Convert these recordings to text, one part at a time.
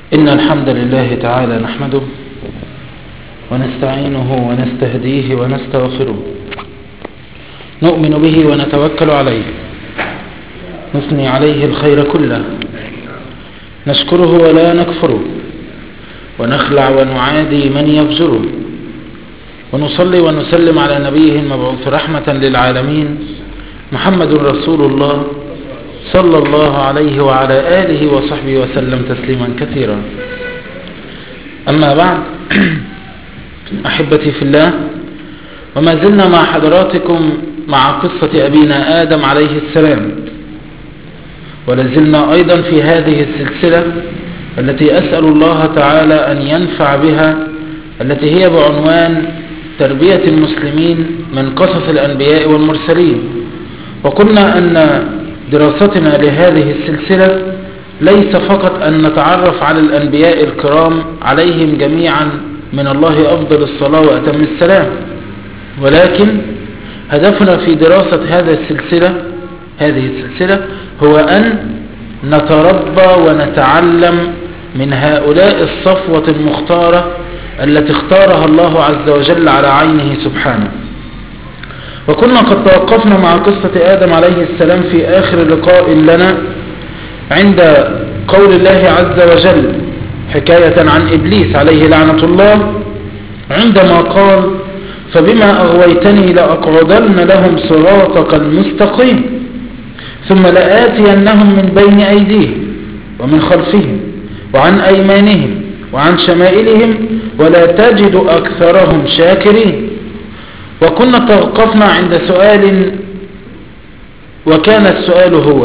إن الحمد لله تعالى نحمده ونستعينه ونستهديه ونستغفره، نؤمن به ونتوكل عليه، نثني عليه الخير كله، نشكره ولا نكفره، ونخلع ونعادي من يفجره، ونصلي ونسلم على نبيه المبعوث رحمة للعالمين محمد رسول الله صلى الله عليه وعلى آله وصحبه وسلم تسليما كثيرا. أما بعد، أحبتي في الله، وما زلنا مع حضراتكم مع قصة أبينا آدم عليه السلام، ولازلنا أيضا في هذه السلسلة التي أسأل الله تعالى أن ينفع بها، التي هي بعنوان تربية المسلمين من قصص الأنبياء والمرسلين. وقلنا أن دراستنا لهذه السلسلة ليس فقط أن نتعرف على الأنبياء الكرام عليهم جميعا من الله أفضل الصلاة وأتم السلام، ولكن هدفنا في دراسة هذه السلسلة هو أن نتربى ونتعلم من هؤلاء الصفوة المختارة التي اختارها الله عز وجل على عينه سبحانه. وكنا قد توقفنا مع قصة آدم عليه السلام في آخر لقاء لنا عند قول الله عز وجل حكاية عن إبليس عليه لعنة الله، عندما قال: فبما أغويتني لأقعدن لهم صراطك المستقيم ثم لآتينهم من بين أيديهم ومن خلفهم وعن أيمانهم وعن شمائلهم ولا تجد أكثرهم شاكرين. وكنا توقفنا عند سؤال، وكان السؤال هو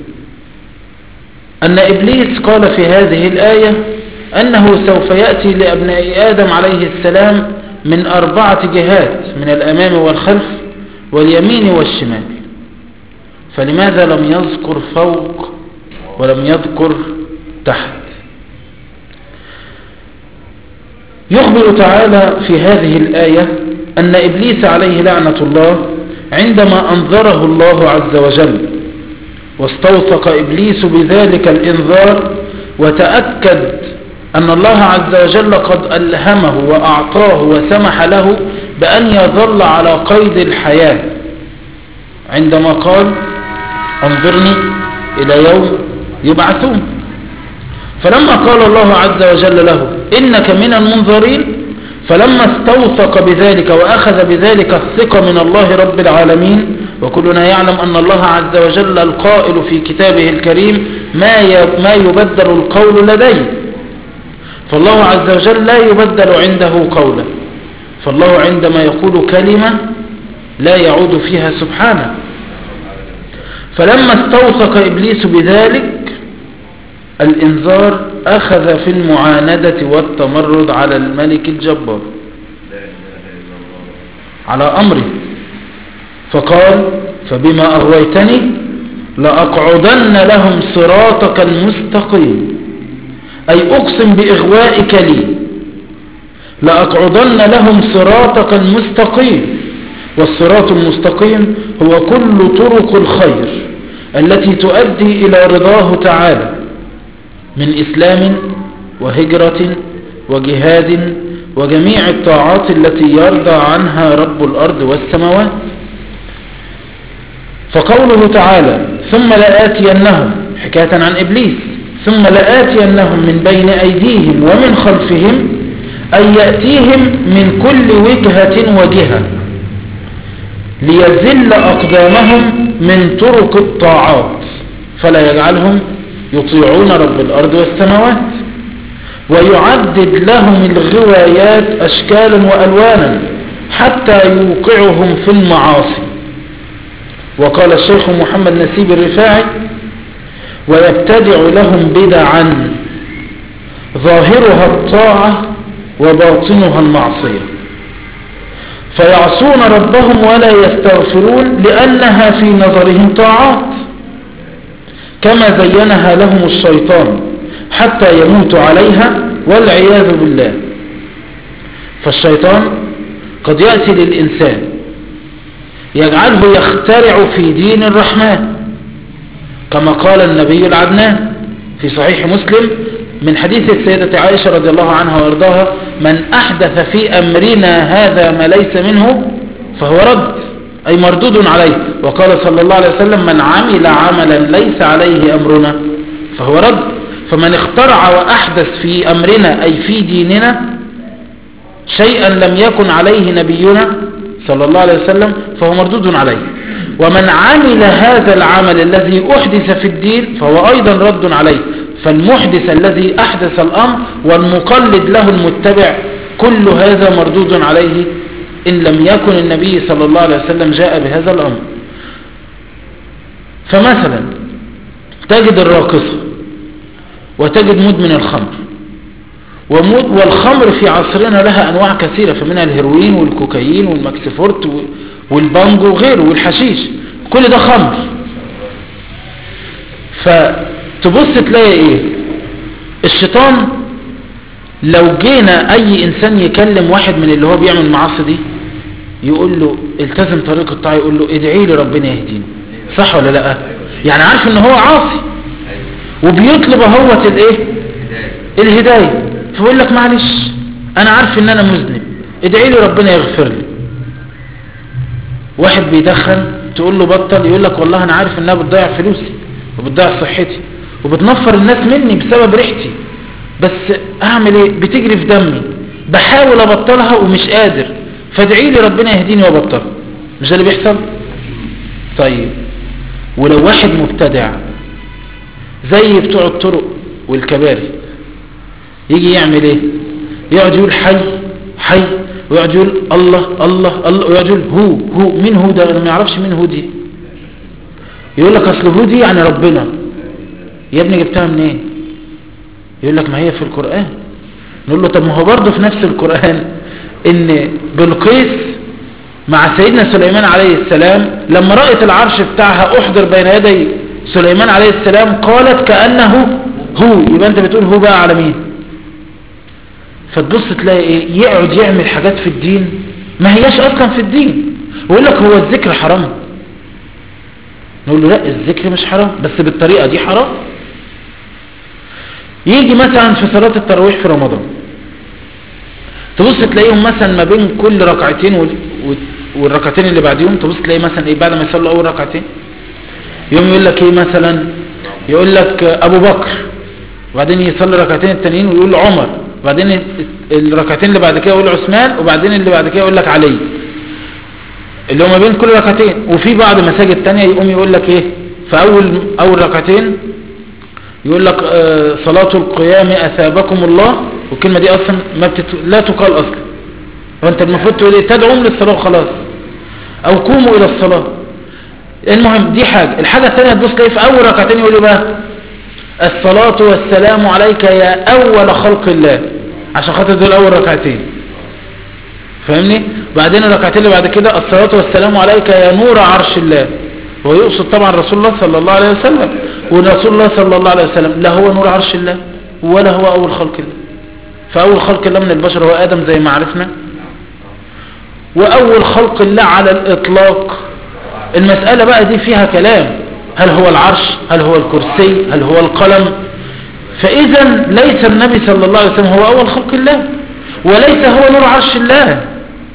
أن إبليس قال في هذه الآية أنه سوف يأتي لأبناء آدم عليه السلام من 4 جهات، من الأمام والخلف واليمين والشمال، فلماذا لم يذكر فوق ولم يذكر تحت؟ يخبر تعالى في هذه الآية أن إبليس عليه لعنة الله عندما أنذره الله عز وجل واستوثق إبليس بذلك الإنذار وتأكد أن الله عز وجل قد ألهمه وأعطاه وسمح له بأن يظل على قيد الحياة، عندما قال: انظرني إلى يوم يبعثون. فلما قال الله عز وجل له: إنك من المنظرين، فلما استوثق بذلك وأخذ بذلك الثقة من الله رب العالمين، وكلنا يعلم أن الله عز وجل القائل في كتابه الكريم: ما يبدل القول لديه، فالله عز وجل لا يبدل عنده قولا، فالله عندما يقول كلمة لا يعود فيها سبحانه. فلما استوثق إبليس بذلك الإنذار أخذ في المعاندة والتمرد على الملك الجبار على أمره، فقال: فبما أغويتني لأقعدن لهم صراطك المستقيم، أي أقسم بإغوائك لي لأقعدن لهم صراطك المستقيم. والصراط المستقيم هو كل طرق الخير التي تؤدي إلى رضاه تعالى من إسلام وهجرة وجهاد وجميع الطاعات التي يرضى عنها رب الأرض والسماوات. فقوله تعالى: ثم لآتينهم، حكاية عن إبليس، ثم لآتينهم من بين أيديهم ومن خلفهم، أي يأتيهم من كل وجهة وجهة ليزل أقدامهم من طرق الطاعات، فلا يجعلهم يطيعون رب الأرض والسماوات، ويعدد لهم الغوايات أشكالا وألوانا حتى يوقعهم في المعاصي. وقال الشيخ محمد نسيب الرفاعي: ويبتدع لهم بدعا ظاهرها الطاعة وباطنها المعصية، فيعصون ربهم ولا يستغفرون لأنها في نظرهم طاعات، كما زينها لهم الشيطان حتى يموتوا عليها والعياذ بالله. فالشيطان قد يأتي للإنسان يجعله يخترع في دين الرحمن، كما قال النبي العدنان في صحيح مسلم: من حديث السيدة عائشة رضي الله عنها وارضاها: من أحدث في أمرنا هذا ما ليس منه فهو رد، أي مردود عليه. وقال صلى الله عليه وسلم: من عمل عملا ليس عليه أمرنا فهو رد. فمن اخترع وأحدث في أمرنا أي في ديننا شيئا لم يكن عليه نبينا صلى الله عليه وسلم فهو مردود عليه. ومن عمل هذا العمل الذي أحدث في الدين فهو أيضا رد عليه. فالمحدث الذي أحدث الأمر والمقلد له المتبع كل هذا مردود عليه إن لم يكن النبي صلى الله عليه وسلم جاء بهذا الأمر. فمثلا تجد الراقصة وتجد مدمن الخمر، والخمر في عصرنا لها أنواع كثيرة، فمنها الهيروين والكوكايين والماكسفورت والبانجو وغيره والحشيش، كل ده خمر. فتبص تلاقي ايه؟ الشيطان لو جينا اي انسان يكلم واحد من اللي هو بيعمل المعاصي دي يقول له التزم طريق الطاعة، يقول له ادعي لي ربنا يهديني، صح ولا لا؟ يعني عارف ان هو عاصي وبيطلب هو الايه؟ الهداية. فيقول لك معلش انا عارف ان انا مذنب، ادعي لي ربنا يغفر لي. واحد بيدخن تقول له بطل، يقول لك والله انا عارف انها بتضيع فلوسي وبتضيع صحتي وبتنفر الناس مني بسبب ريحتي، بس اعمل ايه؟ بتجري في دمي، بحاول ابطلها ومش قادر، فادعي لي ربنا يهديني وابطلها. مش ده اللي بيحصل؟ طيب ولو واحد مبتدع زي بتوع الطرق والكباري يجي يعمل ايه؟ يقعد يقول حي حي، ويقعد يقول الله الله الله، ويقعد يقول هو مين هو ده؟ انا ما يعرفش مين هو دي. يقول لك اصل هو دي يعني ربنا. يا ابني جبتها منين؟ إيه؟ يقول لك ما هي في القرآن. نقول له طب ما هو برضه في نفس القرآن ان بلقيس مع سيدنا سليمان عليه السلام لما رأت العرش بتاعها احضر بين يدي سليمان عليه السلام قالت كأنه هو. يبقى انت بتقول هو بقى على مين؟ فتبص تلاقي ايه؟ يقعد يعمل حاجات في الدين ما هياش اصلا في الدين، ويقول لك هو الذكر حرام. نقول له لا، الذكر مش حرام بس بالطريقة دي حرام. يجي مثلا في صلاة التراويح في رمضان تبص تلاقيهم مثلا ما بين كل ركعتين والركعتين اللي بعديهم تبص تلاقي مثلا ايه؟ بعد ما يصلوا اول ركعتين يوم يقول لك ايه مثلا؟ يقول لك ابو بكر، وبعدين يصلي ركعتين التانيين ويقول عمر، وبعدين الركعتين اللي بعد كده يقول عثمان، وبعدين اللي بعد كده يقول لك علي، اللي هو ما بين كل ركعتين. وفي بعض مساجد تانية يقوم يقول لك ايه؟ في اول ركعتين يقول لك صلاة القيام اثابكم الله، والكلمة دي اصلا لا تقال اصلا، وانت المفروض تقول ايه؟ تدعوهم للصلاة وخلاص، او قوموا الى الصلاة. المهم دي حاجة. الحاجة الثانية تبص تلاقي في اول ركعتين يقول ايه بقى؟ الصلاة والسلام عليك يا اول خلق الله، عشان خاطر دول اول ركعتين، فاهمني؟ بعدين الركعتين اللي بعد كده الصلاة والسلام عليك يا نور عرش الله، هو يقصد طبعا رسول الله صلى الله عليه وسلم، ورسول الله صلى الله عليه وسلم لا هو نور عرش الله ولا هو اول خلق الله. فاول خلق الله من البشر هو ادم زي ما عرفنا، واول خلق الله على الاطلاق. المسألة بقى دي فيها كلام، هل هو العرش؟ هل هو الكرسي؟ هل هو القلم؟ فاذا ليس النبي صلى الله عليه وسلم هو اول خلق الله، وليس هو نور عرش الله.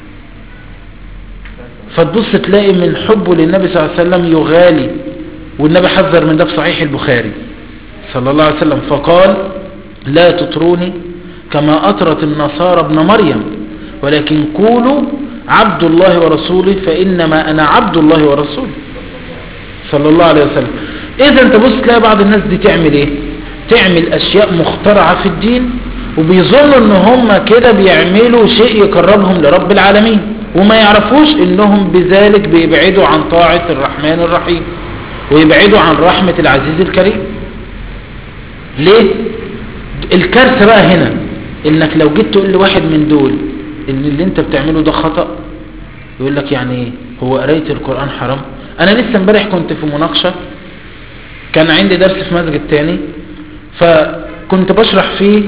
فتبص تلاقي من حبه للنبي صلى الله عليه وسلم يغالي، والنبي حذر من ده في صحيح البخاري صلى الله عليه وسلم فقال لا تطروني كما أطرت النصارى ابن مريم، ولكن قولوا عبد الله ورسوله فإنما أنا عبد الله ورسوله صلى الله عليه وسلم. إذا انت بص تلاقي بعض الناس دي تعمل ايه؟ تعمل أشياء مخترعة في الدين، وبيظنوا ان هم كده بيعملوا شيء يقربهم لرب العالمين، وما يعرفوش انهم بذلك بيبعدوا عن طاعة الرحمن الرحيم، ويبعدوا عن رحمة العزيز الكريم. ليه؟ الكارثة بقى هنا انك لو جيت تقول لواحد من دول ان اللي انت بتعمله ده خطأ، يقول لك يعني ايه؟ هو قراية القرآن حرام؟ انا لسه امبارح كنت في مناقشة، كان عندي درس في مسجد تاني، فكنت بشرح فيه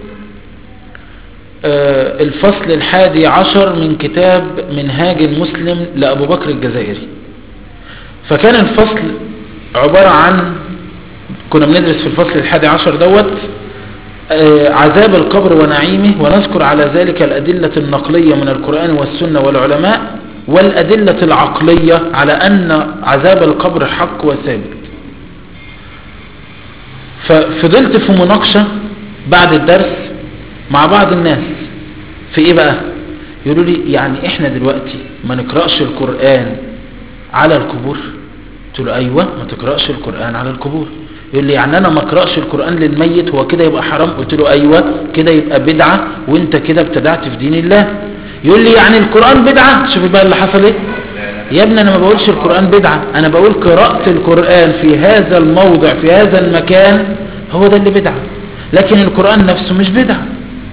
الفصل 11 من كتاب منهاج المسلم لأبو بكر الجزائري. فكان الفصل عبارة عن، كنا بندرس في الفصل 11 دوت عذاب القبر ونعيمه، ونذكر على ذلك الأدلة النقلية من القرآن والسنة والعلماء، والأدلة العقلية على أن عذاب القبر حق وثابت. ففضلت في مناقشة بعد الدرس مع بعض الناس في ايه بقى؟ يقولوا لي يعني احنا دلوقتي ما نقرأش القرآن على القبور؟ قلت له ايوه، ما تقرأش القرآن على القبور. يقول لي يعني انا ما اقرأش القرآن للميت هو كده يبقى حرام؟ قلت له ايوه، كده يبقى بدعة وانت كده ابتدعت في دين الله. يقول لي يعني القرآن بدعة؟ شوف بقى اللي حصل ايه. يا ابني انا ما بقولش القرآن بدعة، انا بقول قراءة القرآن في هذا الموضع في هذا المكان هو ده اللي بدعة، لكن القرآن نفسه مش بدعة.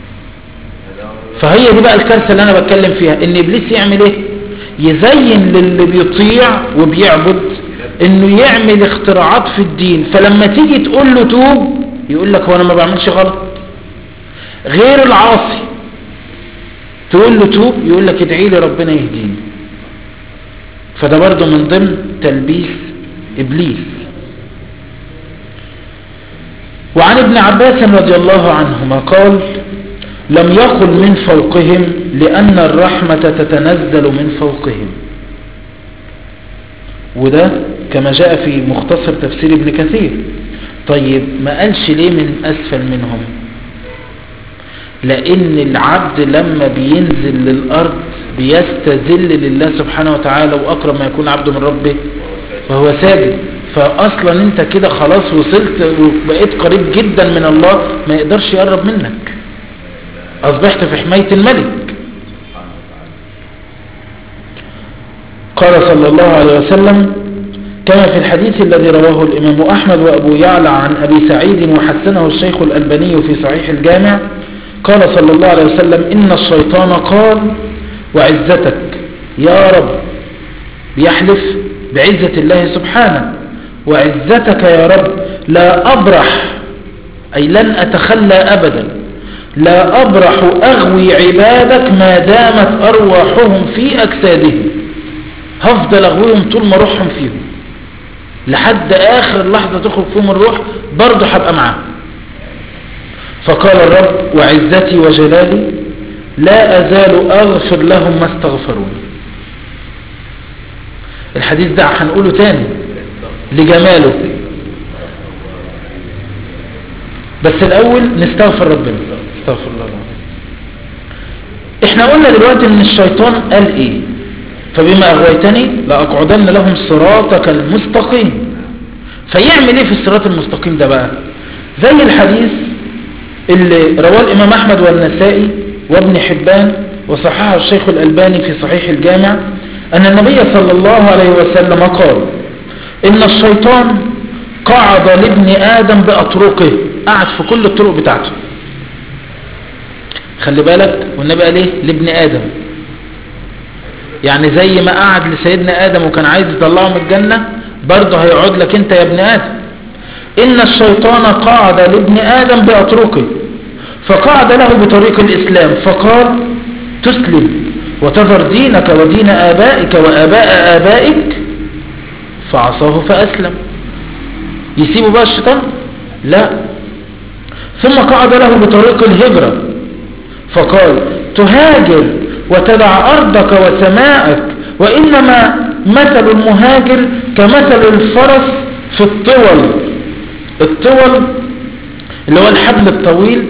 فهي دي بقى الكارثة اللي انا بتكلم فيها، ان ابليس يعمل ايه؟ يزين للي بيطيع وبيعبد انه يعمل اختراعات في الدين، فلما تيجي تقول له توب يقول لك هو انا ما بعملش غلط. غير العاصي تقول له توب يقول لك ادعي لي ربنا يهديني. فده برضه من ضمن تلبيس ابليس. وعن ابن عباس رضي الله عنهما قال: لم يقل من فوقهم لأن الرحمة تتنزل من فوقهم. وده كما جاء في مختصر تفسير ابن كثير. طيب ما قالش ليه من أسفل منهم؟ لأن العبد لما بينزل للأرض بيستذل لله سبحانه وتعالى، وأقرب ما يكون عبد من ربه وهو ساجد. فأصلا انت كده خلاص وصلت وبقيت قريب جدا من الله، ما يقدرش يقرب منك، أصبحت في حماية الملك. قال صلى الله عليه وسلم كما في الحديث الذي رواه الإمام أحمد وأبو يعلى عن أبي سعيد وحسنه الشيخ الألباني في صحيح الجامع، قال صلى الله عليه وسلم: إن الشيطان قال وعزتك يا رب، بيحلف بعزة الله سبحانه، وعزتك يا رب لا أبرح، أي لن أتخلى أبدا، لا أبرح أغوي عبادك ما دامت أرواحهم في أجسادهم. هفضل أغويهم طول ما روحهم فيهم لحد آخر لحظة تخرج فيهم الروح، برضه هبقى معاهم. فقال الرب: وعزتي وجلالي لا أزال أغفر لهم ما استغفروني. الحديث ده هنقوله تاني لجماله، بس الأول نستغفر ربنا. استغفر الله العظيم. احنا قلنا دلوقتي ان الشيطان قال ايه؟ فبما أغويتني لأقعدن لهم صراطك المستقيم. فيعمل ايه في الصراط المستقيم ده بقى؟ زي الحديث اللي رواه الإمام أحمد والنسائي وابن حبان وصححه الشيخ الألباني في صحيح الجامع، أن النبي صلى الله عليه وسلم قال: إن الشيطان قعد لابن آدم بأطرقه، قعد في كل الطرق بتاعته. خلي بالك، والنبي قال ايه؟ لابن آدم، يعني زي ما قعد لسيدنا آدم وكان عايز يطلعه من الجنة، برضه هيقعد لك انت يا ابن آدم. إن الشيطان قعد لابن آدم بأطرقه، فقعد له بطريق الإسلام، فقال: تسلم وتذر دينك ودين آبائك وآباء آبائك، فعصاه فأسلم. يسيبه بقى الشيطان؟ لا. ثم قعد له بطريق الهجرة، فقال: تهاجر وتدع أرضك وسماءك، وإنما مثل المهاجر كمثل الفرس في الطول. الطول اللي هو الحبل الطويل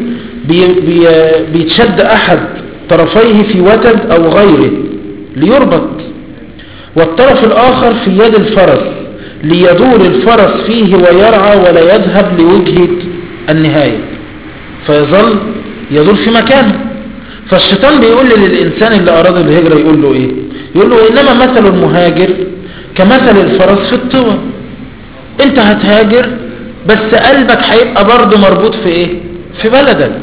بيتشد أحد طرفيه في وتد أو غيره ليربط، والطرف الآخر في يد الفرس ليدور الفرس فيه ويرعى ولا يذهب لوجهة النهاية، فيظل يدور في مكانه. فالشيطان بيقول للإنسان اللي أراد الهجرة، يقول له إيه؟ يقول له: إنما مثل المهاجر كمثل الفرس في الطول. انت هتهاجر بس قلبك هيبقى برضه مربوط في ايه؟ في بلدك.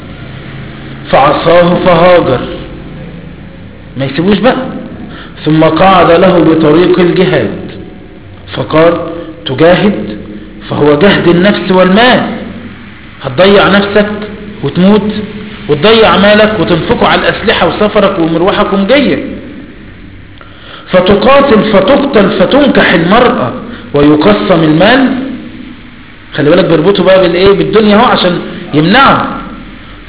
فعصاه فهاجر، ما يسيبوش بقى. ثم قعد له بطريق الجهاد، فقال: تجاهد، فهو جهد النفس والمال. هتضيع نفسك وتموت، وتضيع مالك وتنفقه على الأسلحة وسفرك ومروحك ومجيك. فتقاتل فتقتل فتنكح المرأة ويقسم المال. خلي بالك بيربطوا بقى بالايه؟ بالدنيا اهو عشان يمنعه.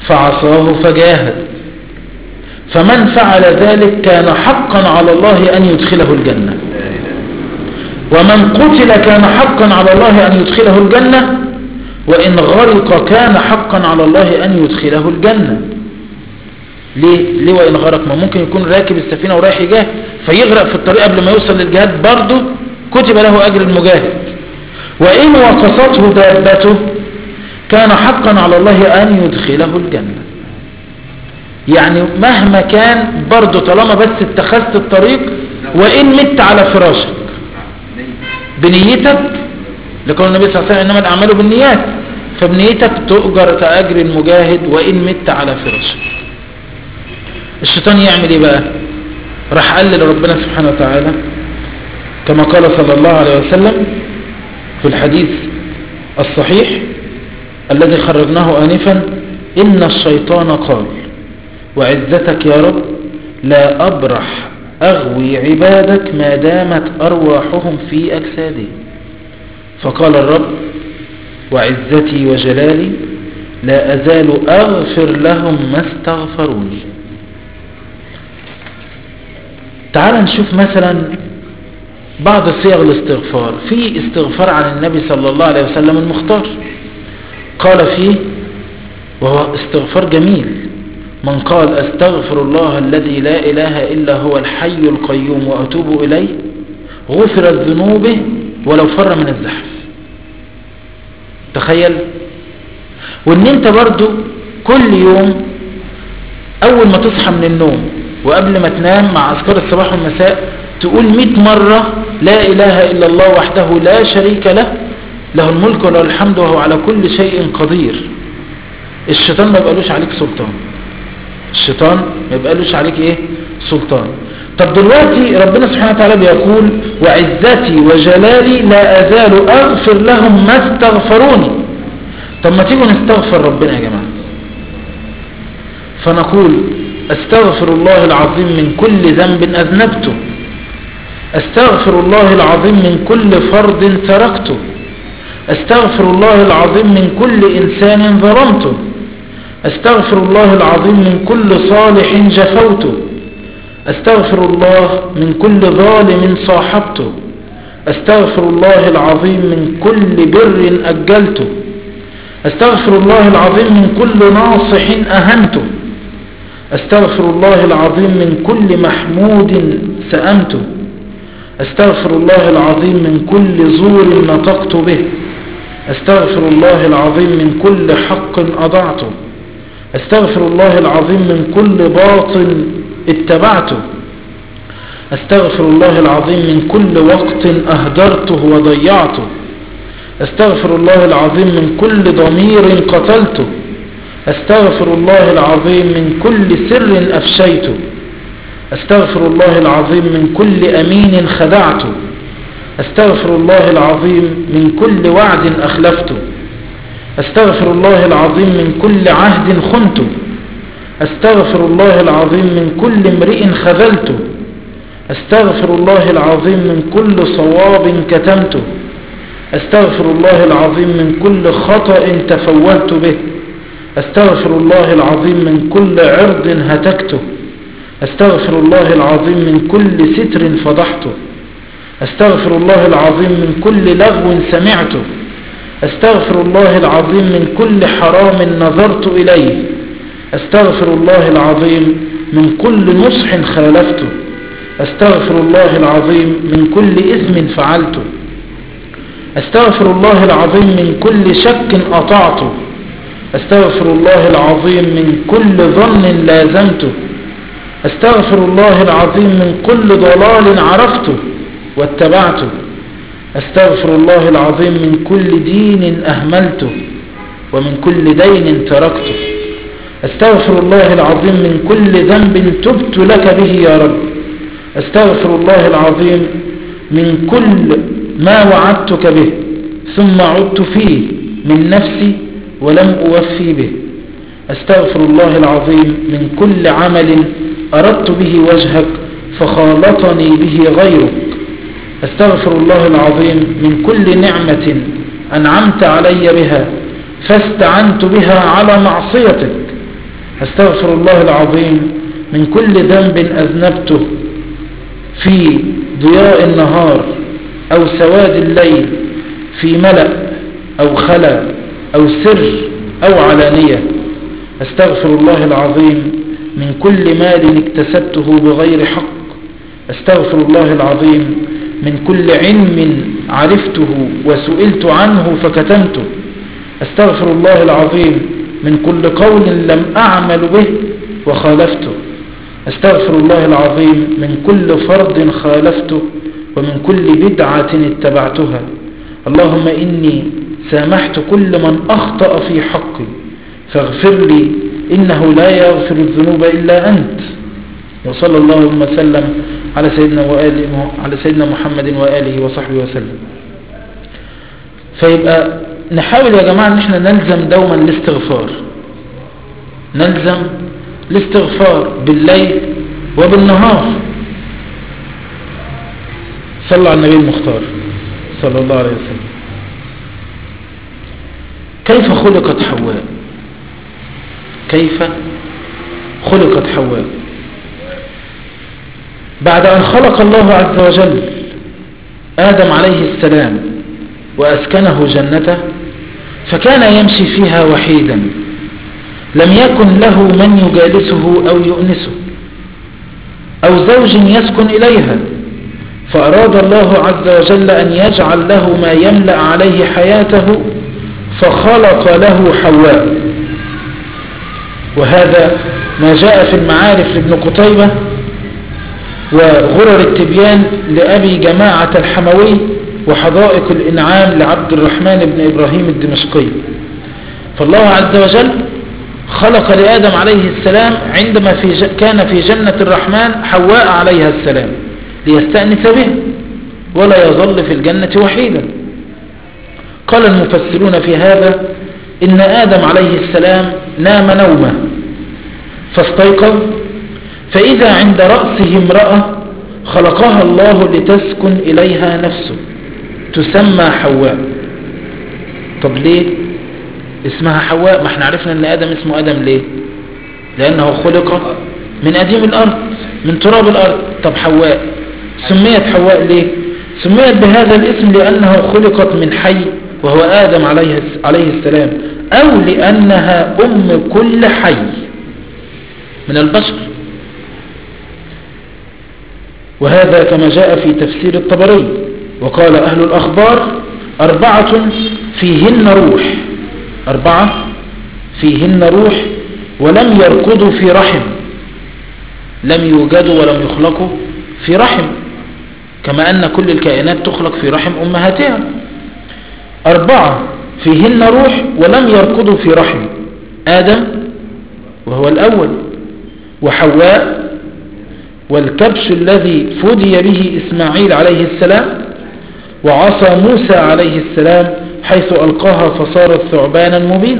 فعصاه فجاهد، فمن فعل ذلك كان حقا على الله أن يدخله الجنة، ومن قتل كان حقا على الله أن يدخله الجنة، وإن غرق كان حقا على الله أن يدخله الجنة. ليه وإن غرق؟ ما ممكن يكون راكب السفينة ورايح يجاهد فيغرق في الطريق قبل ما يوصل للجهاد، برضه كتب له أجر المجاهد. وإن وقصته دابته كان حقا على الله أن يدخله الجنة. يعني مهما كان برضه طالما بس اتخذت الطريق، وإن مت على فراشك بنيتك، لقول النبي صلى الله عليه وسلم إنما الأعمال بالنيات، فبنيتك تؤجر كأجر المجاهد وإن مت على فراشك. الشيطان يعمل ايه بقى؟ راح قال لربنا سبحانه وتعالى كما قال صلى الله عليه وسلم في الحديث الصحيح الذي خرجناه آنفا: إن الشيطان قال وعزتك يا رب لا أبرح أغوي عبادك ما دامت أرواحهم في أجسادهم. فقال الرب: وعزتي وجلالي لا أزال أغفر لهم ما استغفروني. تعال نشوف مثلا بعض صيغ الاستغفار. في استغفار عن النبي صلى الله عليه وسلم المختار، قال فيه وهو استغفار جميل: من قال أستغفر الله الذي لا إله إلا هو الحي القيوم وأتوب إليه غفرت ذنوبه ولو فر من الزحف. تخيل. وان انت برضو كل يوم اول ما تصحى من النوم وقبل ما تنام مع اذكار الصباح والمساء تقول 100 مرة: لا اله الا الله وحده لا شريك له، له الملك وله الحمد وهو على كل شيء قدير. الشيطان ما يبقالوش عليك سلطان. الشيطان ما يبقالوش عليك ايه؟ سلطان. طب دلوقتي ربنا سبحانه وتعالى بيقول: وعزتي وجلالي لا أزال أغفر لهم ما استغفروني. طب ما تيجوا نستغفر ربنا يا جماعة، فنقول: أستغفر الله العظيم من كل ذنب أذنبته، أستغفر الله العظيم من كل فرض تركته، أستغفر الله العظيم من كل إنسان ظلمته، أستغفر الله العظيم من كل صالح جفوته، أستغفر الله من كل ظالم صاحبته، أستغفر الله العظيم من كل بر أجلته، أستغفر الله العظيم من كل ناصح أهنته، أستغفر الله العظيم من كل محمود سأمته، أستغفر الله العظيم من كل زور نطقت به، أستغفر الله العظيم من كل حق أضعته، أستغفر الله العظيم من كل باطل اتبعته، أستغفر الله العظيم من كل وقت أهدرته وضيعته، أستغفر الله العظيم من كل ضمير قتلته، أستغفر الله العظيم من كل سر أفشيته، أستغفر الله العظيم من كل أمين خدعته، أستغفر الله العظيم من كل وعد أخلفته، أستغفر الله العظيم من كل عهد خنته، أستغفر الله العظيم من كل امرئ خذلته، أستغفر الله العظيم من كل صواب كتمته، أستغفر الله العظيم من كل خطأ تفوهت به، أستغفر الله العظيم من كل عرض هتكته، أستغفر الله العظيم من كل ستر فضحته، أستغفر الله العظيم من كل لغو سمعته، أستغفر الله العظيم من كل حرام نظرت إليه، أستغفر الله العظيم من كل نصح خالفته، أستغفر الله العظيم من كل إثم فعلته، أستغفر الله العظيم من كل شك أطعته، أستغفر الله العظيم من كل ظن لازمته، أستغفر الله العظيم من كل ضلال عرفته واتبعته، أستغفر الله العظيم من كل دين أهملته ومن كل دين تركته، أستغفر الله العظيم من كل ذنب تبت لك به يا رب، أستغفر الله العظيم من كل ما وعدتك به ثم عدت فيه من نفسي ولم أوفي به، أستغفر الله العظيم من كل عمل أردت به وجهك فخالطني به غيرك، أستغفر الله العظيم من كل نعمة أنعمت علي بها فاستعنت بها على معصيتك، أستغفر الله العظيم من كل ذنب أذنبته في ضياء النهار أو سواد الليل، في ملأ أو خلا أو سر أو علانية. أستغفر الله العظيم من كل مال اكتسبته بغير حق. أستغفر الله العظيم من كل علم عرفته وسئلت عنه فكتمته. أستغفر الله العظيم من كل قول لم أعمل به وخالفته. أستغفر الله العظيم من كل فرض خالفته ومن كل بدعة اتبعتها. اللهم إني سامحت كل من أخطأ في حقي فاغفر لي إنه لا يغفر الذنوب إلا أنت. وصلى الله وسلم على سيدنا محمد وآله وصحبه وسلم. فيبقى نحاول يا جماعة ان احنا نلزم دوما الاستغفار، نلزم الاستغفار بالليل وبالنهار. صلى على النبي المختار صلى الله عليه وسلم. كيف خلقت حواء؟ كيف خلقت حواء؟ بعد أن خلق الله عز وجل آدم عليه السلام وأسكنه جنته، فكان يمشي فيها وحيدا، لم يكن له من يجالسه أو يؤنسه أو زوج يسكن إليها، فأراد الله عز وجل أن يجعل له ما يملأ عليه حياته، فخلق له حواء. وهذا ما جاء في المعارف لابن قتيبة وغرر التبيان لأبي جماعة الحموي وحدائق الإنعام لعبد الرحمن بن إبراهيم الدمشقي. فالله عز وجل خلق لآدم عليه السلام عندما كان في جنة الرحمن حواء عليها السلام ليستأنس به ولا يظل في الجنة وحيدا. قال المفسرون في هذا إن آدم عليه السلام نام نومه فاستيقظ، فإذا عند رأسه امرأة خلقها الله لتسكن إليها نفسه تسمى حواء. طب ليه اسمها حواء؟ ما احنا عرفنا ان آدم اسمه آدم ليه؟ لأنه خلق من أديم الأرض، من تراب الأرض. طب حواء سميت حواء ليه؟ سميت بهذا الاسم لأنه خلقت من حي وهو آدم عليه السلام، أو لأنها أم كل حي من البشر. وهذا كما جاء في تفسير الطبري. وقال أهل الأخبار 4 فيهن روح، 4 فيهن روح ولم يركضوا في رحم، لم يوجدوا ولم يخلقوا في رحم، كما أن كل الكائنات تخلق في رحم أمهاتها. 4 فيهن روح ولم يركضوا في رحم، آدم وهو الأول، وحواء، والكبش الذي فدي به إسماعيل عليه السلام، وعصا موسى عليه السلام حيث ألقاها فصارت ثعبانا مبينا.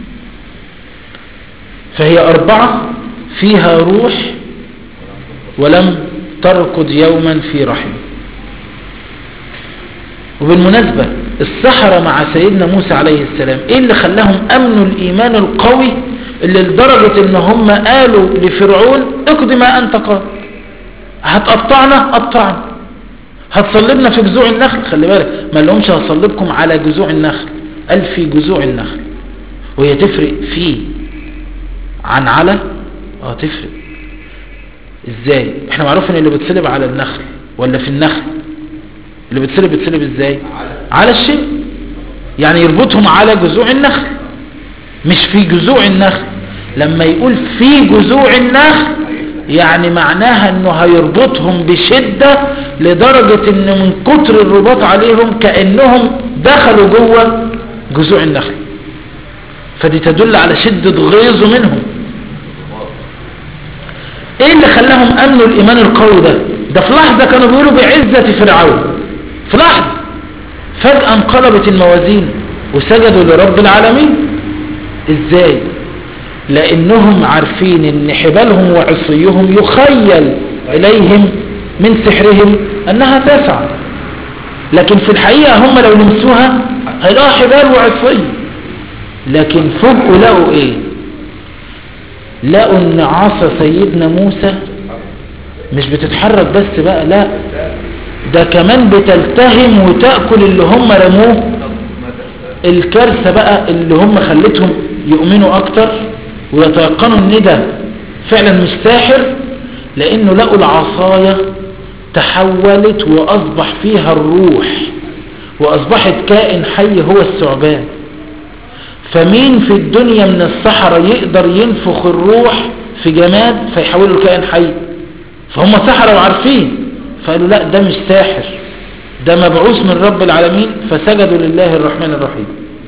فهي 4 فيها روح ولم تركض يوما في رحم. وبالمناسبة السحرة مع سيدنا موسى عليه السلام ايه اللي خلاهم امنوا الايمان القوي اللي لدرجة ان هم قالوا لفرعون اقضي ما انت قال، هتقطعنا قطعنا، هتصلبنا في جذوع النخل. خلي بالك ما لهمش هصلبكم على جذوع النخل، قال في جذوع النخل. وهي تفرق في عن على تفرق ازاي؟ احنا معروف ان اللي بتصلب على النخل ولا في النخل؟ اللي بتصلب ازاي؟ على الشيء، يعني يربطهم على جذوع النخل مش في جذوع النخل. لما يقول في جذوع النخل يعني معناها انه هيربطهم بشدة لدرجة ان من كتر الرباط عليهم كأنهم دخلوا جوه جذوع النخل، فدي تدل على شدة غيظ منهم. ايه اللي خلاهم امنوا الايمان القوي ده في لحظة كانوا بيقولوا بعزة فرعون، في لحظة فجأة انقلبت الموازين وسجدوا لرب العالمين. ازاي؟ لانهم عارفين ان حبالهم وعصيهم يخيل اليهم من سحرهم انها تسعى، لكن في الحقيقة هم لو لمسوها هيلاقوا حبال وعصي. لكن فوجئوا لقوا ايه؟ لقوا ان عصا سيدنا موسى مش بتتحرك بس بقى، لا ده كمان بتلتهم وتأكل اللي هم رموه. الكارثة بقى اللي هم خلتهم يؤمنوا اكتر ويتيقنوا ان ده فعلا مش ساحر، لانه لقوا العصاية تحولت واصبح فيها الروح، واصبحت كائن حي هو الثعبان. فمين في الدنيا من السحرة يقدر ينفخ الروح في جماد فيحوله لكائن حي؟ فهم سحرة وعارفين، فقالوا لا ده مش ساحر، ده مبعوث من رب العالمين، فسجدوا لله الرحمن الرحيم.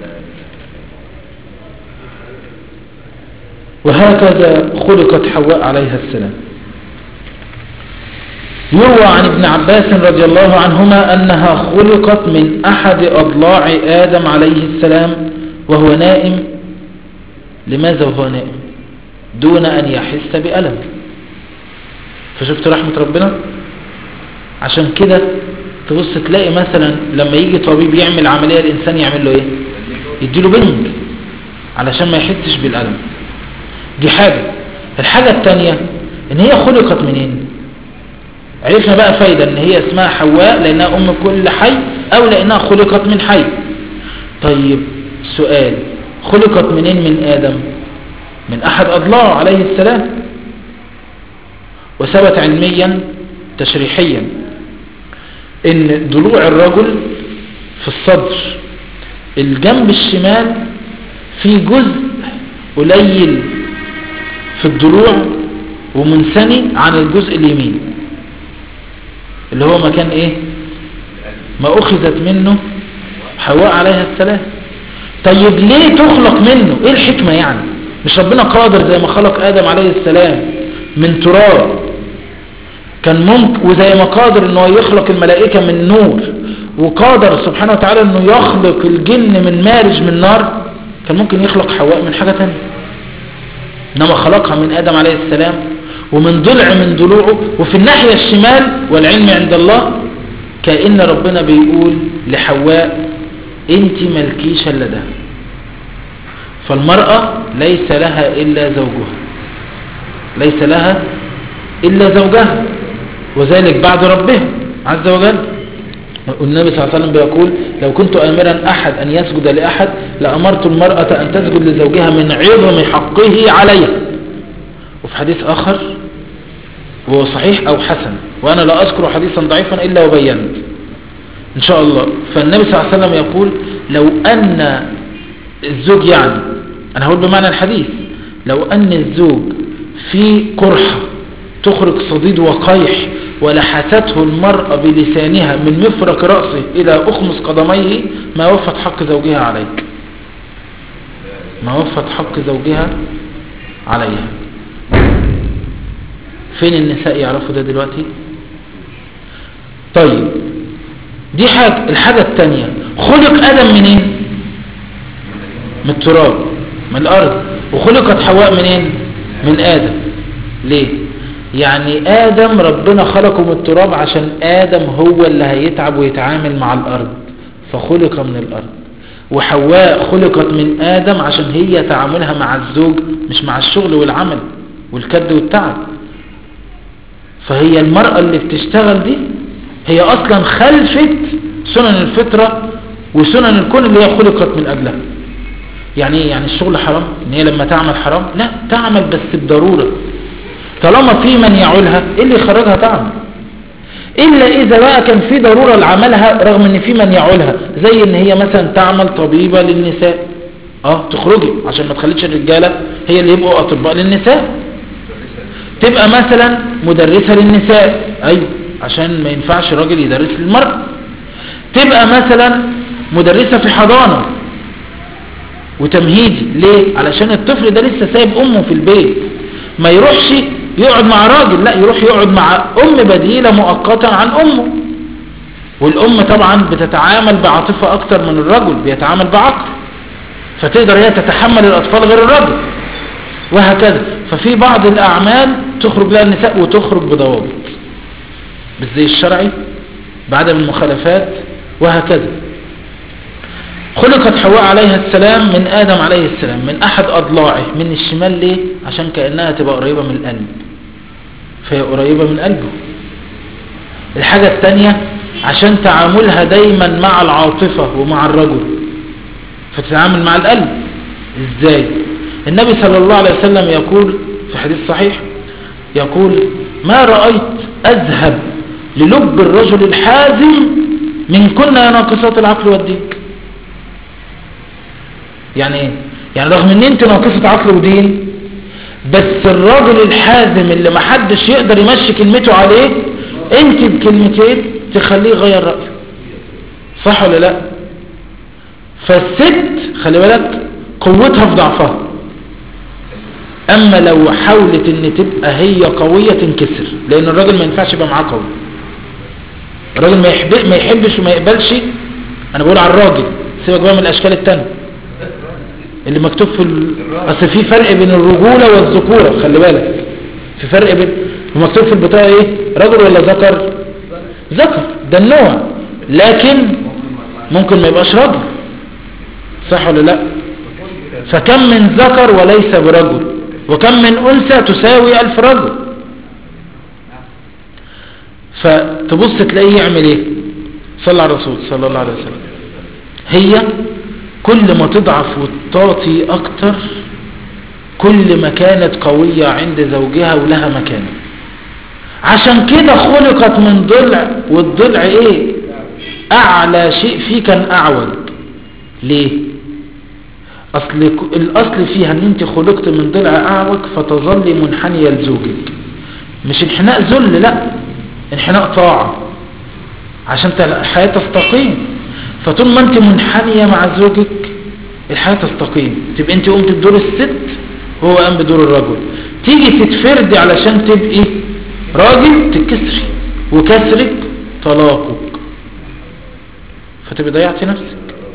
وهكذا خلقت حواء عليها السلام. يروى عن ابن عباس رضي الله عنهما أنها خلقت من أحد أضلاع آدم عليه السلام وهو نائم. لماذا وهو نائم؟ دون أن يحس بألم. فشفت رحمة ربنا. عشان كده تبص تلاقي مثلا لما يجي طبيب يعمل عملية الإنسان يعمل له إيه؟ يديله بنج علشان ما يحسش بالألم. دي حاجة. الحاجة التانية إن هي خلقت منين؟ عرفنا بقى فايدة إن هي اسمها حواء لأنها أم كل حي، أو لأنها خلقت من حي. طيب سؤال، خلقت منين من آدم؟ من أحد أضلاعه عليه السلام. وثبت علميا تشريحيا إن ضلوع الرجل في الصدر الجنب الشمال في جزء قليل في الضلوع ومنثني عن الجزء اليمين اللي هو مكان ايه؟ ما أخذت منه حواء عليها السلام. طيب ليه تخلق منه؟ ايه الحكمة يعني؟ مش ربنا قادر زي ما خلق آدم عليه السلام من تراب كان ممكن، وزي ما قادر انه يخلق الملائكة من نور، وقادر سبحانه وتعالى انه يخلق الجن من مارج من نار، كان ممكن يخلق حواء من حاجة تانية، انما خلقها من آدم عليه السلام ومن ضلع من ضلوعه. وفي الناحية الشمال والعلم عند الله كأن ربنا بيقول لحواء انت ملكيش الا ده. فالمرأة ليس لها الا زوجها، ليس لها الا زوجها، وذلك بعد ربها عز وجل. والنبي صلى الله عليه وسلم بيقول لو كنت امرا احد ان يسجد لاحد لامرت المرأة ان تسجد لزوجها من عظم حقه عليها. وفي حديث اخر وهو صحيح او حسن، وانا لا اذكر حديثا ضعيفا الا وبينت ان شاء الله. فالنبي صلى الله عليه وسلم يقول لو ان الزوج، يعني انا هقول بمعنى الحديث، لو ان الزوج في قرحة تخرج صديد وقيح ولحسته المرأة بلسانها من مفرق رأسه الى اخمص قدميه ما وفت حق زوجها عليك، ما وفت حق زوجها عليها. فين النساء يعرفوا ده دلوقتي؟ طيب دي حاجة. الحاجة التانية، خلق آدم منين؟ من التراب، من الأرض. وخلقت حواء منين؟ من آدم. ليه؟ يعني آدم ربنا خلقه من التراب عشان آدم هو اللي هيتعب ويتعامل مع الأرض، فخلق من الأرض. وحواء خلقت من آدم عشان هي تعاملها مع الزوج مش مع الشغل والعمل والكد والتعب. فهي المرأة اللي بتشتغل دي هي أصلا خلفت سنن الفطرة وسنن الكون اللي هي خلقت من أجلها. يعني يعني الشغل حرام؟ ان هي لما تعمل حرام؟ لا، تعمل بس بضرورة. طالما في من يعولها ايه اللي يخرجها تعمل؟ إلا إذا بقى كان في ضرورة لعملها رغم ان في من يعولها، زي ان هي مثلا تعمل طبيبة للنساء، تخرجي عشان ما تخليش الرجالة هي اللي يبقوا أطباء للنساء. تبقى مثلا مدرسة للنساء، أيوة عشان ما ينفعش راجل يدرس للمرأة. تبقى مثلا مدرسة في حضانة وتمهيدي. ليه؟ علشان الطفل ده لسه سايب أمه في البيت، ما يروحش يقعد مع راجل، لا يروح يقعد مع أم بديلة مؤقتا عن أمه. والأم طبعا بتتعامل بعاطفة أكتر من الرجل، بيتعامل بعقل، فتقدر هي تتحمل الأطفال غير الرجل، وهكذا. ففي بعض الأعمال تخرج لها النساء وتخرج بضوابط بالزي الشرعي بعدم المخالفات وهكذا. خلقت حواء عليها السلام من آدم عليه السلام من أحد أضلاعه من الشمال. ليه؟ عشان كأنها تبقى قريبة من القلب، فهي قريبة من قلبه. الحاجة الثانية عشان تعاملها دايما مع العاطفة ومع الرجل، فتتعامل مع القلب. ازاي؟ النبي صلى الله عليه وسلم يقول في حديث صحيح، يقول ما رأيت أذهب للب الرجل الحازم من كنا ناقصات العقل والدين. يعني ايه؟ يعني رغم ان انت ناقصة عقل ودين، بس الراجل الحازم اللي محدش يقدر يمشي كلمته عليه، انت بكلمتين تخليه يغير رأيه. صح ولا لا؟ فالست خلي بالك قوتها في ضعفها. اما لو حاولت ان تبقى هي قوية تنكسر، لان الراجل ما ينفعش يبقى معاه قوي. الراجل ما يحبش وما يقبلش. انا بقول على الراجل، سيبك بقى من الاشكال التانية اللي مكتوب في اصل في فرق بين الرجولة والذكورة. خلي بالك في فرق بين مكتوب في البطاقة ايه، رجل ولا ذكر؟ ذكر ده النوع، لكن ممكن ما يبقاش رجل. صح ولا لا؟ فكم من ذكر وليس برجل، وكم من أنثى تساوي 1000 رجل. فتبص تلاقيه يعمل ايه؟ صلى على الرسول صلى الله عليه وسلم. هي كل ما تضعف وتطاطي اكتر، كل ما كانت قوية عند زوجها ولها مكانة. عشان كده خلقت من ضلع، والضلع ايه؟ اعلى شيء فيه كان اعوج. ليه؟ الاصل فيها ان انت خلقت من ضلع اعوج فتظل منحنية لزوجك. مش انحناء ذل، لا، انحناء طاعة عشان الحياة تستقيم. فطول ما انت منحنية مع زوجك الحياة تستقيم. تبقى انت قمت بدور الست وهو قام بدور الرجل. تيجي تتفردي علشان تبقي راجل تتكسري، وكسرك طلاقك، فتبقى ضيعتي نفسك.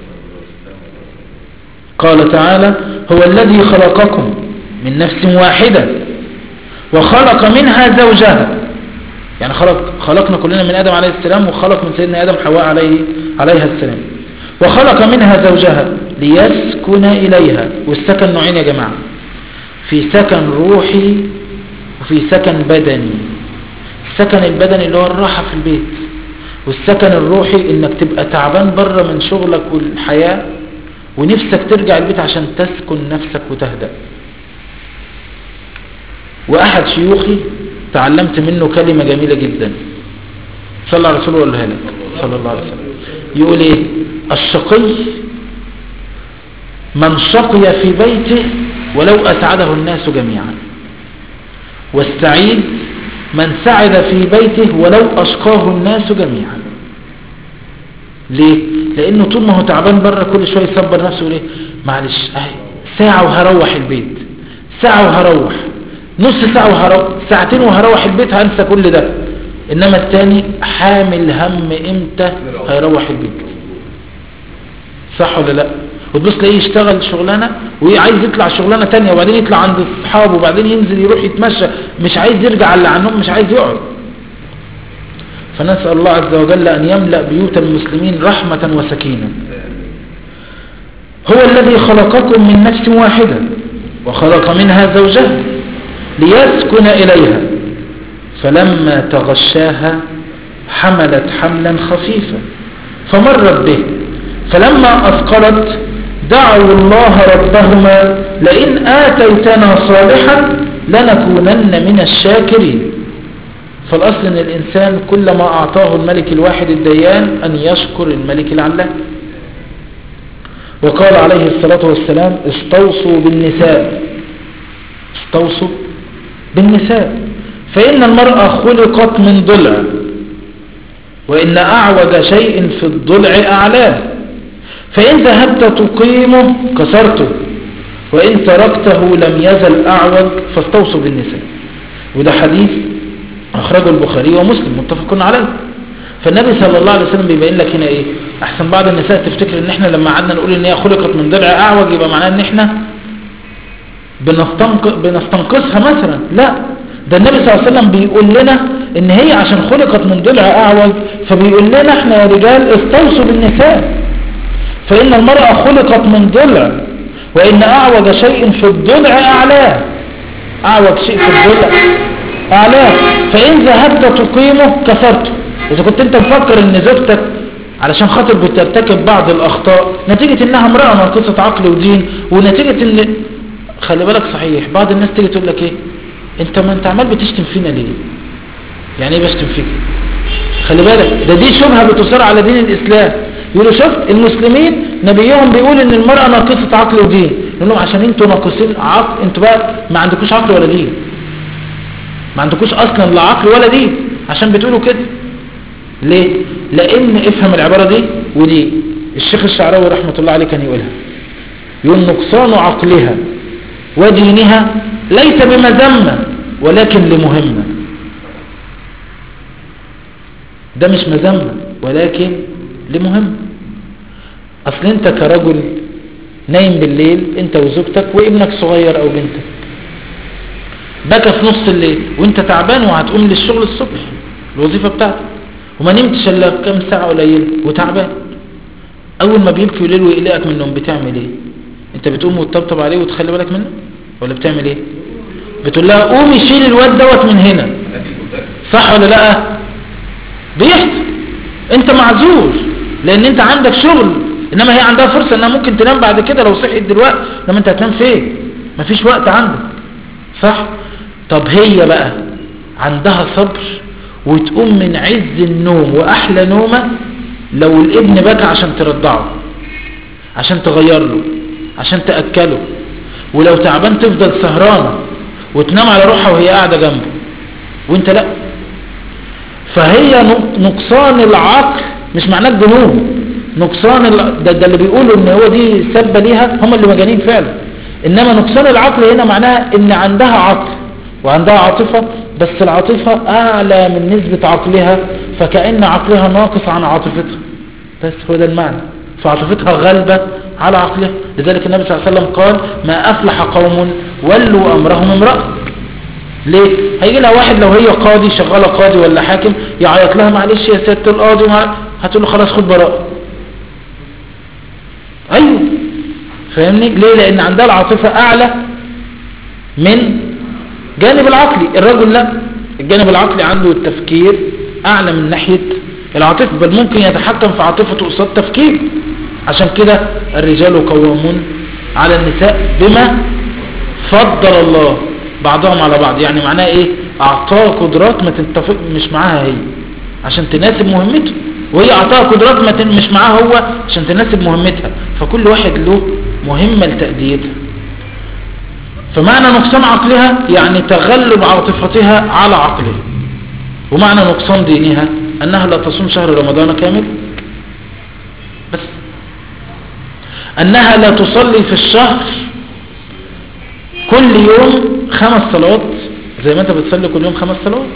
قال تعالى هو الذي خلقكم من نفس واحدة وخلق منها زوجها. يعني خلقنا كلنا من آدم عليه السلام، وخلق من سيدنا آدم حواء عليها السلام. وخلق منها زوجها ليسكن إليها. والسكن نوعين يا جماعة، في سكن روحي وفي سكن بدني. السكن البدني اللي هو الراحة في البيت، والسكن الروحي انك تبقى تعبان بره من شغلك والحياة ونفسك ترجع البيت عشان تسكن نفسك وتهدأ. واحد شيوخي تعلمت منه كلمة جميلة جدا، صلى على رسوله وقالها لك صلى الله عليه وسلم. يقول ايه؟ الشقي من شقي في بيته ولو أسعده الناس جميعا، والسعيد من سعد في بيته ولو أشقاه الناس جميعا. ليه؟ لأنه طول ما هو تعبان بره كل شوية يصبر نفسه يقول ايه؟ معلش ساعة وهروح البيت، ساعة وهروح، نص ساعة وهروح، ساعتين وهروح البيت، هنسى كل ده. إنما التاني حامل هم امتى هيروح البيت. صح ولا لا؟ وتبص تلاقيه يشتغل شغلانة وعايز يطلع شغلانة تانية، وبعدين يطلع عند اصحابه، وبعدين ينزل يروح يتمشى، مش عايز يرجع على عنهم، مش عايز يقعد. فنسأل الله عز وجل أن يملأ بيوت المسلمين رحمة وسكينة. هو الذي خلقكم من نفس واحدة وخلق منها زوجها ليسكن إليها فلما تغشاها حملت حملا خفيفا فمرت به فلما أثقلت دعوا الله ربهما لئن آتيتنا صالحا لنكونن من الشاكرين. فالأصل أن الإنسان كلما أعطاه الملك الواحد الديان أن يشكر الملك العلام. وقال عليه الصلاة والسلام استوصوا بالنساء، استوصوا بالنساء فإن المرأة خلقت من ضلع، وإن أعوج شيء في الضلع أعلاه، فإن ذهبت تقيمه كسرته، وإن تركته لم يزل أعوج، فاستوصوا بالنساء. وده حديث أخرجه البخاري ومسلم متفقون عليه. فالنبي صلى الله عليه وسلم بيبين لك هنا إيه؟ أحسن بعض النساء تفتكر إن إحنا لما قعدنا نقول إن هي خلقت من ضلع أعوج يبقى معناه إن إحنا بنستنقصها مثلا. لا، ده النبي صلى الله عليه وسلم بيقول لنا إن هي عشان خلقت من ضلع أعوج، فبيقول لنا إحنا يا رجال استوصوا بالنساء. فإن المرأة خلقت من ضلع وإن أعوج شيء في الضلع أعلاه. أعوج شيء في الضلع أعلاه، فإن ذهبت تقيمه كسرته. إذا كنت أنت مفكر إن زوجتك علشان خاطر بترتكب بعض الأخطاء نتيجة إنها امرأة ناقصة عقل ودين، ونتيجة إن خلي بالك صحيح بعض الناس تيجي تقول لك إيه ما أنت عمال بتشتم فينا ليه؟ يعني إيه بشتم فيك؟ خلي بالك دي شبهة بتصير على دين الإسلام. يقولوا شفت المسلمين نبيهم بيقول إن المرأة ناقصة عقل ودين، يقول لهم عشان أنتوا ناقصين عقل، أنتوا بقى ما عندكوش عقل ولا دين، ما عندكوش أصلا لا عقل ولا دين عشان بتقولوا كده. ليه؟ لأن افهم العبارة دي ودي الشيخ الشعراوي رحمة الله عليه كان يقولها، يقول نقصان عقلها ودينها ليس بمذمة ولكن لمهمة. ده مش مذمة ولكن لمهمة. أصل أنت كرجل نايم بالليل أنت وزوجتك وابنك صغير أو بنتك بكى في نص الليل وأنت تعبان وهتقوم للشغل الصبح الوظيفة بتاعتك وما نمتش الا كام ساعه قليله وتعبان. اول ما بيبكي الليل ويقلقك من النوم بتعمل ايه؟ انت بتقوم وتطبطب عليه وتخلي بالك منه ولا بتعمل ايه؟ بتقول لها قومي شيل الواد دوت من هنا، صح ولا لا؟ بيحصل. انت معذور لان انت عندك شغل، انما هي عندها فرصه انها ممكن تنام بعد كده لو صحيت دلوقتي، لما انت هتنام فين؟ مفيش وقت عندك، صح؟ طب هي بقى عندها صبر وتقوم من عز النوم وأحلى نومة لو الابن بكى عشان ترضعه، عشان تغير له، عشان تأكله، ولو تعبان تفضل سهرانة وتنام على روحها وهي قاعدة جنبه وانت لا. فهي نقصان العقل مش معناه الجنون، نقصان ده اللي بيقولوا ان هو دي سبة ليها هم اللي مجانين فعلا، انما نقصان العقل هنا معناها ان عندها عقل وعندها عاطفة بس العاطفة أعلى من نسبة عقلها، فكأن عقلها ناقص عن عاطفتها، بس هو ده المعنى. فعاطفتها غالبة على عقلها. لذلك النبي صلى الله عليه وسلم قال ما أفلح قوم ولوا أمرهم امرأة. ليه؟ هيجي لها واحد لو هي قاضي شغالة قاضي ولا حاكم يعيط لها معلش يا سيادة القاضي هتقول له خلاص خد براءة. أيوه فاهمني؟ ليه؟ لأن عندها العاطفة أعلى من جانب العقلي. الرجل لا، الجانب العقلي عنده التفكير أعلى من ناحية العاطفة، بل ممكن يتحكم في عاطفته قصاد تفكير. عشان كده الرجال قوامون على النساء بما فضل الله بعضهم على بعض. يعني معناه ايه؟ اعطاه قدرات ما تتفق مش معاها هي عشان تناسب مهمته، وهي اعطاها قدرات مش معاها هو عشان تناسب مهمتها، فكل واحد له مهمة لتأديتها. فمعنى نقصان عقلها يعني تغلب عاطفتها على عقلها، ومعنى نقصان دينها أنها لا تصوم شهر رمضان كامل، بس أنها لا تصلي في الشهر كل يوم 5 صلوات زي ما أنت بتصلي كل يوم 5 صلوات.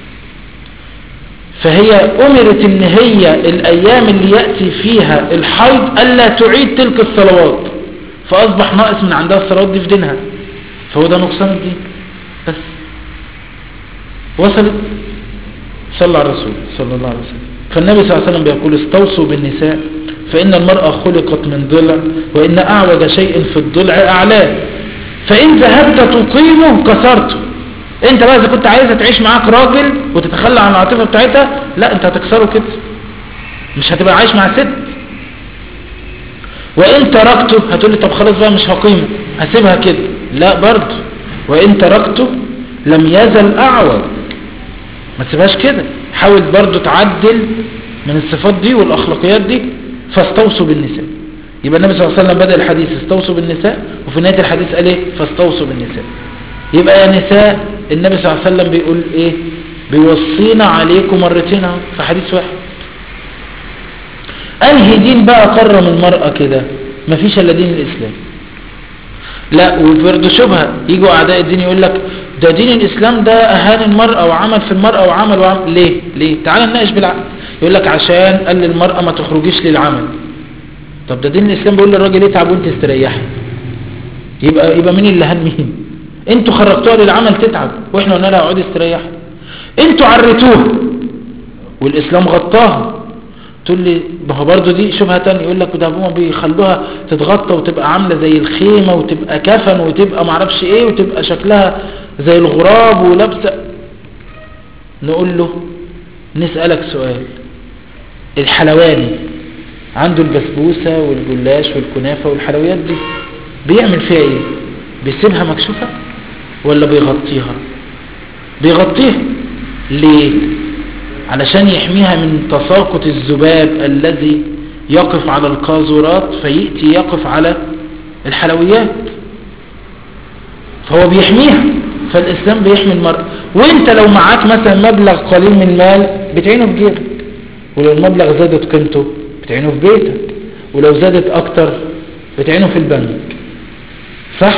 فهي أمرت إن هي الأيام اللي يأتي فيها الحيض ألا تعيد تلك الصلوات، فأصبح ناقص من عندها الصلوات دي في دينها، فهو ده نقصان الدين. بس وصلت. صلى على الرسول صلى الله عليه وسلم. فالنبي صلى الله عليه وسلم بيقول استوصوا بالنساء فإن المرأة خلقت من ضلع وإن أعوج شيء في الضلع أعلاه، فإن ذهبت تقيمه كسرته. انت بقى اذا كنت عايزة تعيش معاك راجل وتتخلى عن العاطفة بتاعتها، لا انت هتكسره كده، مش هتبقى عايش مع ست. وإن تركته هتقولي طب خلاص بقى مش هقيمه هسيبها كده، لا برضه وإن تركته لم يزل أعوج، ما تسيبهاش كده، حاول برضه تعدل من الصفات دي والأخلاقيات دي. فاستوصوا بالنساء. يبقى النبي صلى الله عليه وسلم بدأ الحديث استوصوا بالنساء، وفي نهاية الحديث قال ايه؟ فاستوصوا بالنساء. يبقى يا نساء النبي صلى الله عليه وسلم بيقول ايه؟ بيوصينا عليكم مرتين في حديث واحد. انهي دين بقى كرم المرأة كده؟ مفيش الا دين الاسلام. لا وبرضه شبهة يجوا اعداء الدين يقول لك ده دين الاسلام ده اهان المرأة وعمل في المرأة وعمل ليه تعال نناقش بالعقل. يقول لك عشان قال للمرأة ما تخرجيش للعمل. طب ده دين الاسلام بيقول للراجل اتعب وانت استريحي، يبقى مين اللي هان مين؟ انتوا خرجتوها للعمل تتعب واحنا قلنا لها اقعدي استريحي. انتوا عريتوها والاسلام غطاها، قلت هتقول لي ما هو برضه دي شبهة تانية، يقول لك ده هما بيخلوها تتغطى وتبقى عاملة زي الخيمة وتبقى كفن وتبقى معرفش ايه وتبقى شكلها زي الغراب ولابسة. نقول له نسألك سؤال، الحلواني عنده البسبوسة والجلاش والكنافة والحلويات دي بيعمل فيها ايه؟ بيسيبها مكشوفة ولا بيغطيها؟ بيغطيها. ليه؟ علشان يحميها من تساقط الذباب الذي يقف على القاذورات فيأتي يقف على الحلويات، فهو بيحميها. فالإسلام بيحمي المرأة. وانت لو معاك مثلا مبلغ قليل من المال بتعينه في جيبك، ولو المبلغ زادت قيمته بتعينه في بيتك، ولو زادت اكتر بتعينه في البنك. صح؟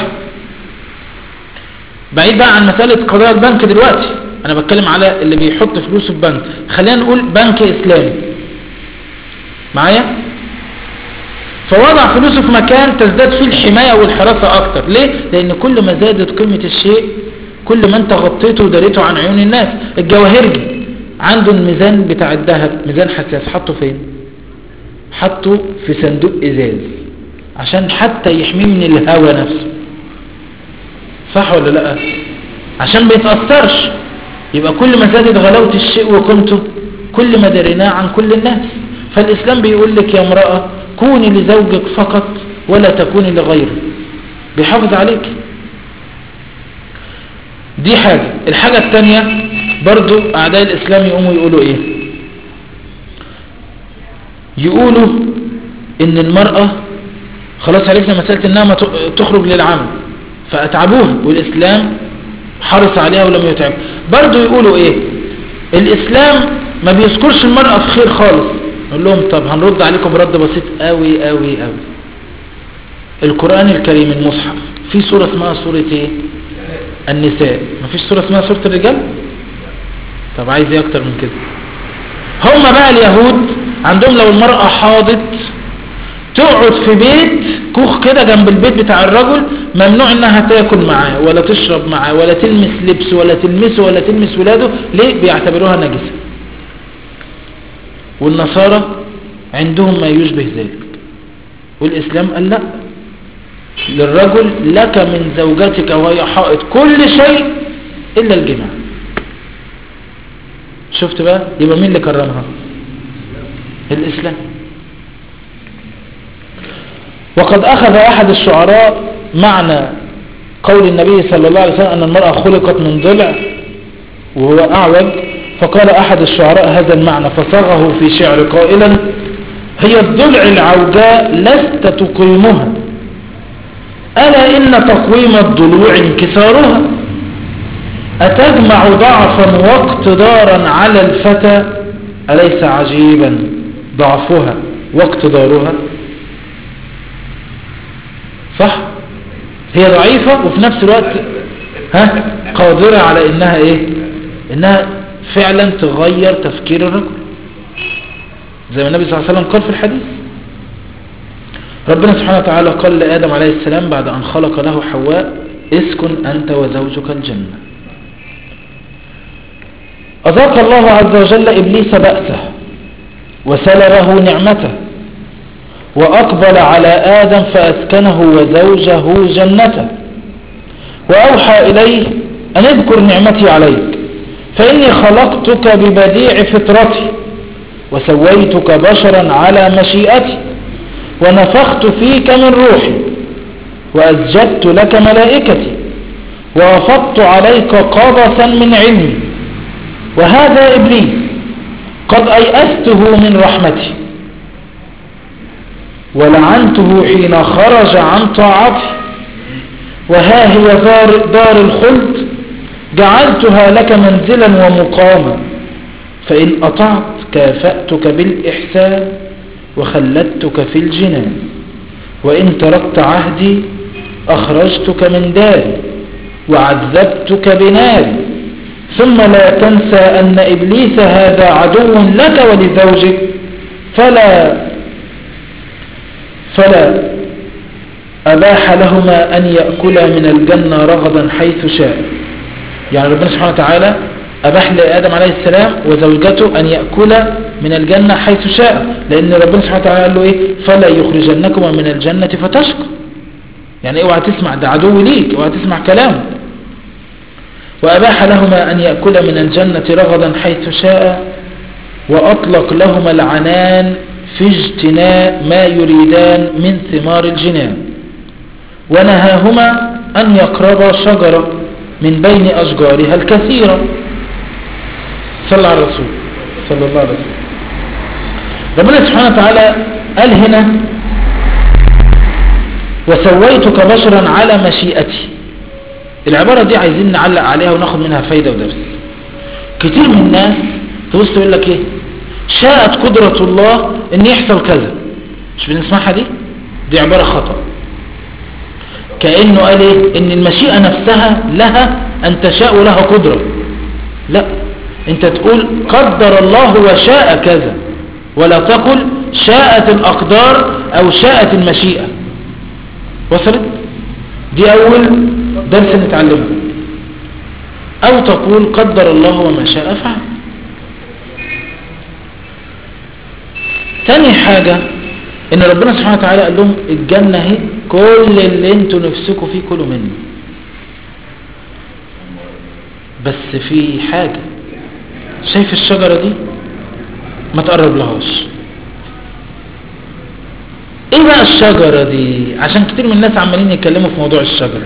بعيد بقى عن مسألة قضايا البنك دلوقتي، انا بتكلم على اللي بيحط فلوسه في بنك. خلينا نقول بنك اسلامي معايا، فوضع فلوسه في مكان تزداد فيه الحماية والحراسة اكتر. ليه؟ لان كل ما زادت قيمة الشيء كل ما انت غطيته وداريته عن عيون الناس. الجواهرجي عنده الميزان بتاع الذهب ميزان حساس، حطه فين؟ حطه في صندوق ازاز عشان حتى يحميه من الهواء نفسه. صح ولا لا؟ عشان بيتأثرش. يبقى كل ما زادت غلاوة الشيء وقيمته كل ما دريناه عن كل الناس. فالإسلام بيقول لك يا امرأة كوني لزوجك فقط ولا تكوني لغيره، بيحافظ عليك. دي حاجة. الحاجة التانية برضو أعداء الإسلام يقوموا يقولوا إيه؟ يقولوا إن المرأة خلاص عرفنا مسألة إنها ما تخرج للعمل فأتعبوها، والإسلام حرص عليها ولم يتعب. برضو يقولوا إيه؟ الإسلام ما بيذكرش المرأة في خير خالص. نقول لهم طب هنرد عليكم رد بسيط قوي قوي قوي. القرآن الكريم المصحف في سورة اسمها سورة إيه؟ النساء. ما فيش سورة اسمها سورة الرجال؟ طب عايز ايه اكتر من كده؟ هم بقى اليهود عندهم لو المرأة حاضت تقعد في بيت كوخ كده جنب البيت بتاع الرجل، ممنوع انها تاكل معاه ولا تشرب معاه ولا تلمس لبسه ولا تلمسه ولا تلمس ولاده. ليه؟ بيعتبروها نجسة. والنصارى عندهم ما يشبه ذلك، والإسلام قال لا، للرجل لك من زوجتك وهي حائض كل شيء إلا الجماع. شفت بقى؟ يبقى مين اللي كرمها؟ الإسلام. وقد أخذ أحد الشعراء معنى قول النبي صلى الله عليه وسلم أن المرأة خلقت من ضلع وهو أعوج، فقال أحد الشعراء هذا المعنى فصاغه في شعر قائلا: هي الضلع العوجاء لست تقيمها، ألا إن تقويم الضلوع انكسارها، أتجمع ضعفا واقتدارا على الفتى، أليس عجيبا ضعفها واقتدارها. صح؟ هي ضعيفة وفي نفس الوقت قادرة على إنها إيه؟ إنها فعلا تغير تفكير الرجل زي ما النبي صلى الله عليه وسلم قال في الحديث. ربنا سبحانه وتعالى قال لآدم عليه السلام بعد أن خلق له حواء: اسكن أنت وزوجك الجنة. أذاق الله عز وجل إبليس بأسه وسلبه نعمته وأقبل على آدم فأسكنه وزوجه جنته، وأوحى إليه أن اذكر نعمتي عليك فإني خلقتك ببديع فطرتي وسويتك بشرا على مشيئتي ونفخت فيك من روحي وأسجدت لك ملائكتي وأفضت عليك قبسا من علمي، وهذا إبليس قد أيأسته من رحمتي ولعنته حين خرج عن طاعتي، وها هي دار الخلد جعلتها لك منزلا ومقاما، فإن أطعت كافأتك بالإحسان وخلدتك في الجنان، وإن تركت عهدي أخرجتك من داري وعذبتك بناري. ثم لا تنسى أن إبليس هذا عدو لك ولزوجك فلا أباح لهما أن يأكلا من الجنة رغدا حيث شاء. يعني ربنا سبحانه وتعالى أباح لآدم عليه السلام وزوجته أن يأكل من الجنة حيث شاء، لأن ربنا سبحانه وتعالى قال له إيه؟ فلا يخرجنكما من الجنة فتشقى. يعني اوعى تسمع، ده عدو ليك، اوعى تسمع كلامه. وأباح لهما أن يأكل من الجنة رغدا حيث شاء، وأطلق لهما العنان في اجتناء ما يريدان من ثمار الجنان، ونهاهما أن يقربا شجرة من بين أشجارها الكثيرة. صلى على الرسول صلى الله عليه وسلم. ربنا سبحانه وتعالى قال هنا وسويتك بشرا على مشيئتي. العبارة دي عايزين نعلق عليها وناخد منها فايدة ودرس. كتير من الناس تبص تقول لك ايه؟ شاءت قدرة الله ان يحصل كذا. مش بنسمعها دي عبارة خطأ. كأنه قال ايه؟ ان المشيئة نفسها لها ان تشاء ولها قدرة. لا، انت تقول قدر الله وشاء كذا، ولا تقل شاءت الأقدار او شاءت المشيئة. وصلت؟ دي اول درس نتعلمه. او تقول قدر الله وما شاء فعل. تاني حاجة ان ربنا سبحانه وتعالى قال لهم الجنة هي كل اللي انتوا نفسكوا فيه كلوا منه، بس في حاجة. شايف الشجرة دي؟ ما تقرب لهاش. ايه بقى الشجرة دي؟ عشان كتير من الناس عمالين يتكلموا في موضوع الشجرة.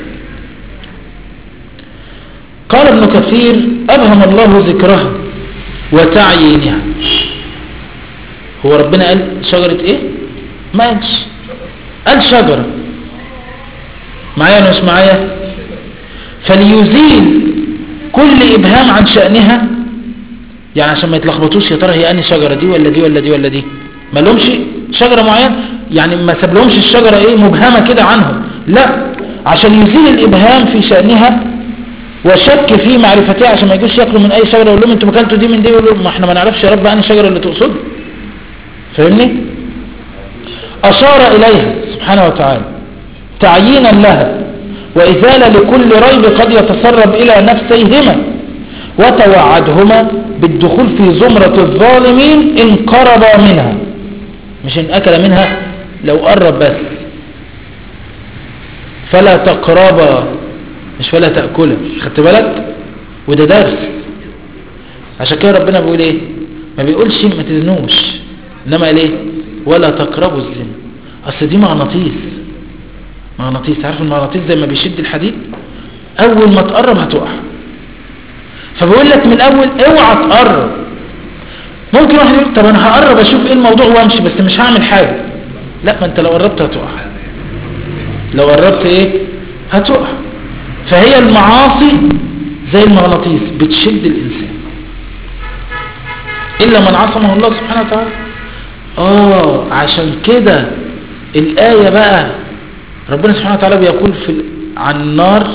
قال ابن كثير أبهم الله ذكرها وتعيينها. هو ربنا قال شجرة ايه؟ ما قالش، قال شجرة. معايا ولا مش معايا؟ فليزيل كل إبهام عن شأنها، يعني عشان ما يتلخبطوش يا ترى هي أنهي شجرة، دي ولا دي ولا دي ولا دي. ما لهمش شجرة معينة، يعني ما سابلهمش الشجرة ايه مبهمة كده عنهم. لا، عشان يزيل الإبهام في شأنها وشك في معرفتها، عشان ما يجوش ياكلوا من اي شجره يقول لهم انتوا مكلتوا دي من دي، يقولوا ما احنا ما نعرفش يا رب انهي الشجره اللي تقصد. فاهمني؟ اشار اليها سبحانه وتعالى تعيينا لها وازاله لكل ريب قد يتسرب الى نفسيهما، وتوعدهما بالدخول في زمره الظالمين ان قربا منها، مش ان اكل منها، لو قرب بس. فلا تقربا، مش ولا تأكلها. خدت بالك؟ وده درس. عشان كده ربنا بيقول ايه؟ ما بيقولش ما تزنوش، انما قال ايه؟ ولا تقربوا الزنا. اصل دي مغناطيس. عارف المغناطيس زي ما بيشد الحديد، اول ما تقرب هتقع. فبيقول لك من الاول اوعى تقرب. ممكن واحد يقول طب انا هقرب اشوف ايه الموضوع وامشي، بس مش هعمل حاجه. لا، ما انت لو قربت هتقع. لو قربت ايه؟ هتقع. فهي المعاصي زي المغناطيس بتشد الإنسان، إلا من عصمه الله سبحانه وتعالى. عشان كده الآية بقى ربنا سبحانه وتعالى بيقول عن النار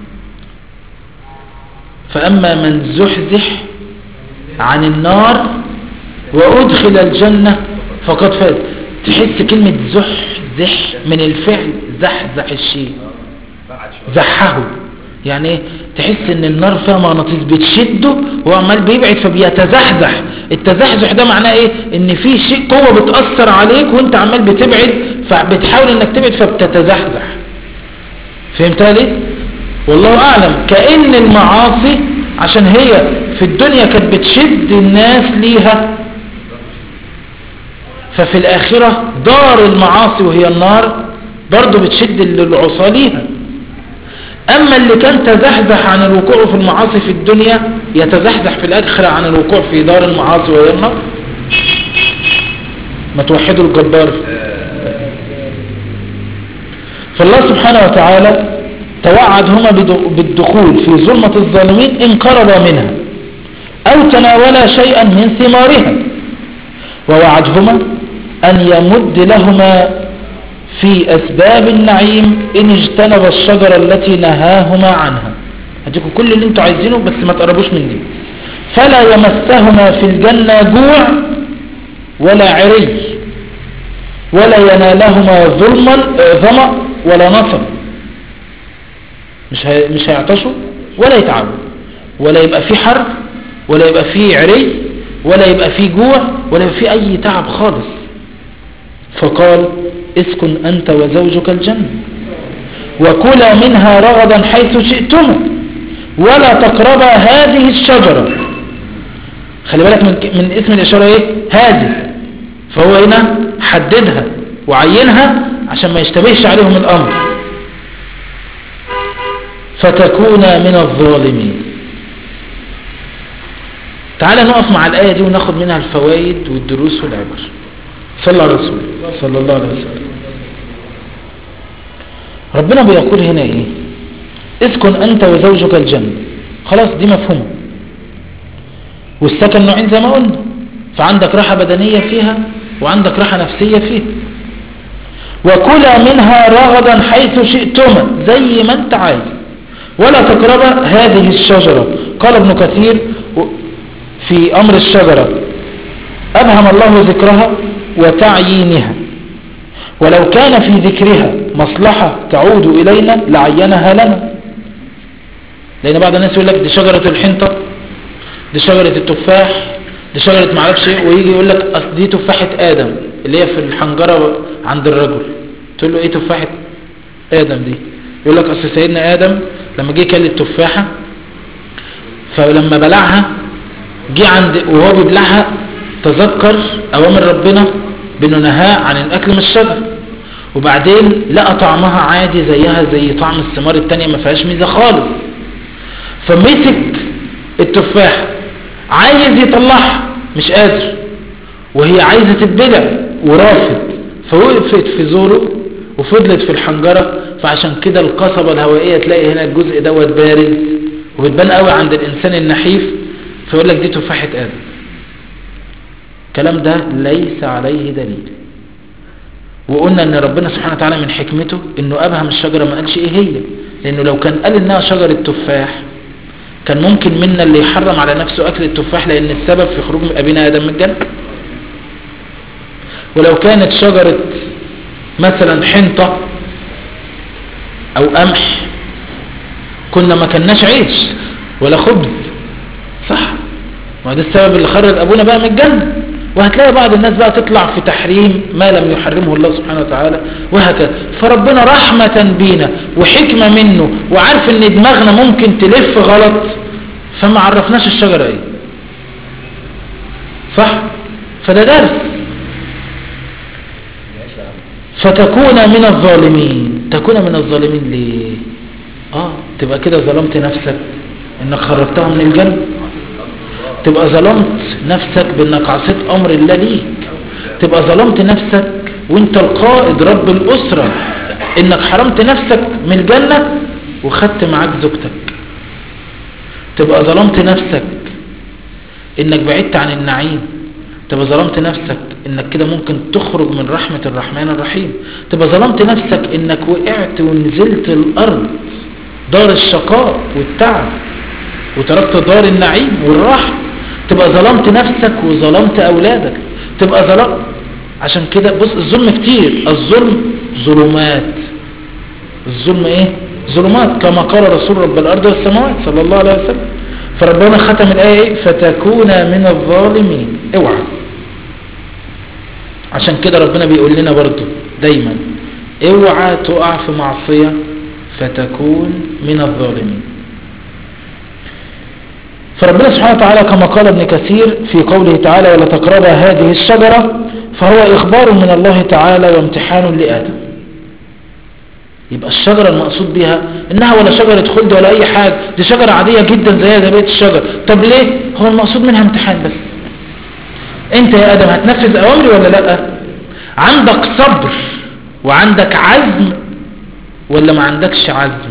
فأما من زحزح عن النار وأدخل الجنة فقد فاز. تحس كلمة زحزح من الفعل زحزح الشيء، زحه. يعني ايه؟ تحس ان النار فيها مغناطيس بتشده وهو عمال بيبعد فبيتزحزح. التزحزح ده معناه ايه؟ ان في شيء قوة بتأثر عليك وانت عمال بتبعد، فبتحاول انك تبعد فبتتزحزح. فهمتها ليه؟ والله اعلم. كأن المعاصي عشان هي في الدنيا كانت بتشد الناس ليها، ففي الاخرة دار المعاصي وهي النار برضو بتشد العصاة ليها. أما اللي كان تزحزح عن الوقوع في المعاصي في الدنيا يتزحزح في الآخرة عن الوقوع في دار المعاصي وهي النار. ما توحدوا الجبار. فالله سبحانه وتعالى توعدهما بالدخول في ظلمة الظالمين إن قربا منها أو تناولا شيئا من ثمارها، ووعدهما أن يمد لهما في أسباب النعيم إن اجتنب الشجرة التي نهاهما عنها. هديكم كل اللي انتوا عايزينه بس ما تقربوش من دي. فلا يمسهما في الجنة جوع ولا عري ولا ينالهما ظمأ ولا نصب. مش هيعطشوا ولا يتعبوا ولا يبقى في حر ولا يبقى فيه عري ولا يبقى فيه جوع ولا يبقى فيه أي تعب خالص. فقال اسكن أنت وزوجك الجنة وكلا منها رغدا حيث شئتما ولا تقربا هذه الشجرة. خلي بالك من اسم الإشارة ايه؟ هذه. فهو هنا حددها وعينها عشان ما يشتبهش عليهم الأمر. فتكون من الظالمين. تعال نقف مع الآية دي وناخد منها الفوائد والدروس والعبر. صلى على رسول صلى الله عليه وسلم. ربنا بيقول هنا ايه؟ اسكن أنت وزوجك الجنة. خلاص دي مفهومة. والسكن نوعين زي ما قلنا، فعندك راحة بدنية فيها وعندك راحة نفسية فيها. وكلا منها رغدا حيث شئتما، زي ما انت عايز، ولا تقربا هذه الشجرة. قال ابن كثير في أمر الشجرة أبهم الله ذكرها وتعيينها، ولو كان في ذكرها مصلحة تعود إلينا لعينها لنا. لأن بعض الناس يقول لك دي شجرة الحنطة، دي شجرة التفاح، دي شجرة معرفش ايه، ويجي يقول لك أصل دي تفاحة آدم اللي هي في الحنجرة عند الرجل. تقول له ايه تفاحة آدم دي؟ يقول لك أصل سيدنا آدم لما جه كل التفاحة، فلما بلعها جه عند وهو بيبلعها تذكر أوامر ربنا بأنه نهاه عن الأكل من الشجر، وبعدين لقى طعمها عادي زيها زي طعم الثمار التانية ما فيهاش ميزة خالص، فمسك التفاحة عايز يطلعها مش قادر، وهي عايزة تتبلع ورافض، فوقفت في زوره وفضلت في الحنجرة. فعشان كده القصبة الهوائية تلاقي هنا الجزء دوت بارز وبتبان قوي عند الإنسان النحيف، فيقول لك دي تفاحة آدم. الكلام ده ليس عليه دليل. وقلنا ان ربنا سبحانه وتعالى من حكمته انه ابهم الشجرة ما قالش ايه هي، لانه لو كان قال انها شجرة تفاح كان ممكن منا اللي يحرم على نفسه اكل التفاح لان السبب في خروج ابينا ادم من الجنة. ولو كانت شجرة مثلا حنطة او قمح كنا ما كناش عيش ولا خبز، صح؟ وهذا السبب اللي خرج ابونا بقى من الجنة. وهتلاقي بعض الناس بقى تطلع في تحريم ما لم يحرمه الله سبحانه وتعالى وهكذا. فربنا رحمة بينا وحكمة منه وعارف ان دماغنا ممكن تلف غلط، فما عرفناش الشجرة ايه، صح؟ فده درس. فتكون من الظالمين. تكون من الظالمين ليه؟ تبقى كده ظلمت نفسك انك خرجتها من الجنة، تبقى ظلمت نفسك بانك عصيت امر الله ليك، تبقى ظلمت نفسك وانت القائد رب الاسرة انك حرمت نفسك من الجنة وخدت معاك زوجتك، تبقى ظلمت نفسك انك بعدت عن النعيم، تبقى ظلمت نفسك انك كده ممكن تخرج من رحمة الرحمن الرحيم، تبقى ظلمت نفسك انك وقعت ونزلت الارض دار الشقاء والتعب وتركت دار النعيم والراحة، تبقى ظلمت نفسك وظلمت أولادك، تبقى ظلمت. عشان كده بص الظلم كتير، الظلم ظلمات. الظلم ايه؟ ظلمات، كما قال رسول رب الأرض والسماوات صلى الله عليه وسلم. فربنا ختم الآية ايه؟ فتكون من الظالمين. اوعى. عشان كده ربنا بيقول لنا برضو دايما اوعى تقع في معصية فتكون من الظالمين. فربنا سبحانه وتعالى كما قال ابن كثير في قوله تعالى ولا تقربا هذه الشجرة، فهو إخبار من الله تعالى وامتحان لآدم. يبقى الشجرة المقصود بها إنها ولا شجرة خلد ولا أي حاجة، دي شجرة عادية جدا زيها زي بقية الشجر. طب ليه؟ هو المقصود منها امتحان بس. انت يا آدم هتنفذ أوامري ولا لأ؟ عندك صبر وعندك عزم ولا ما عندكش عزم؟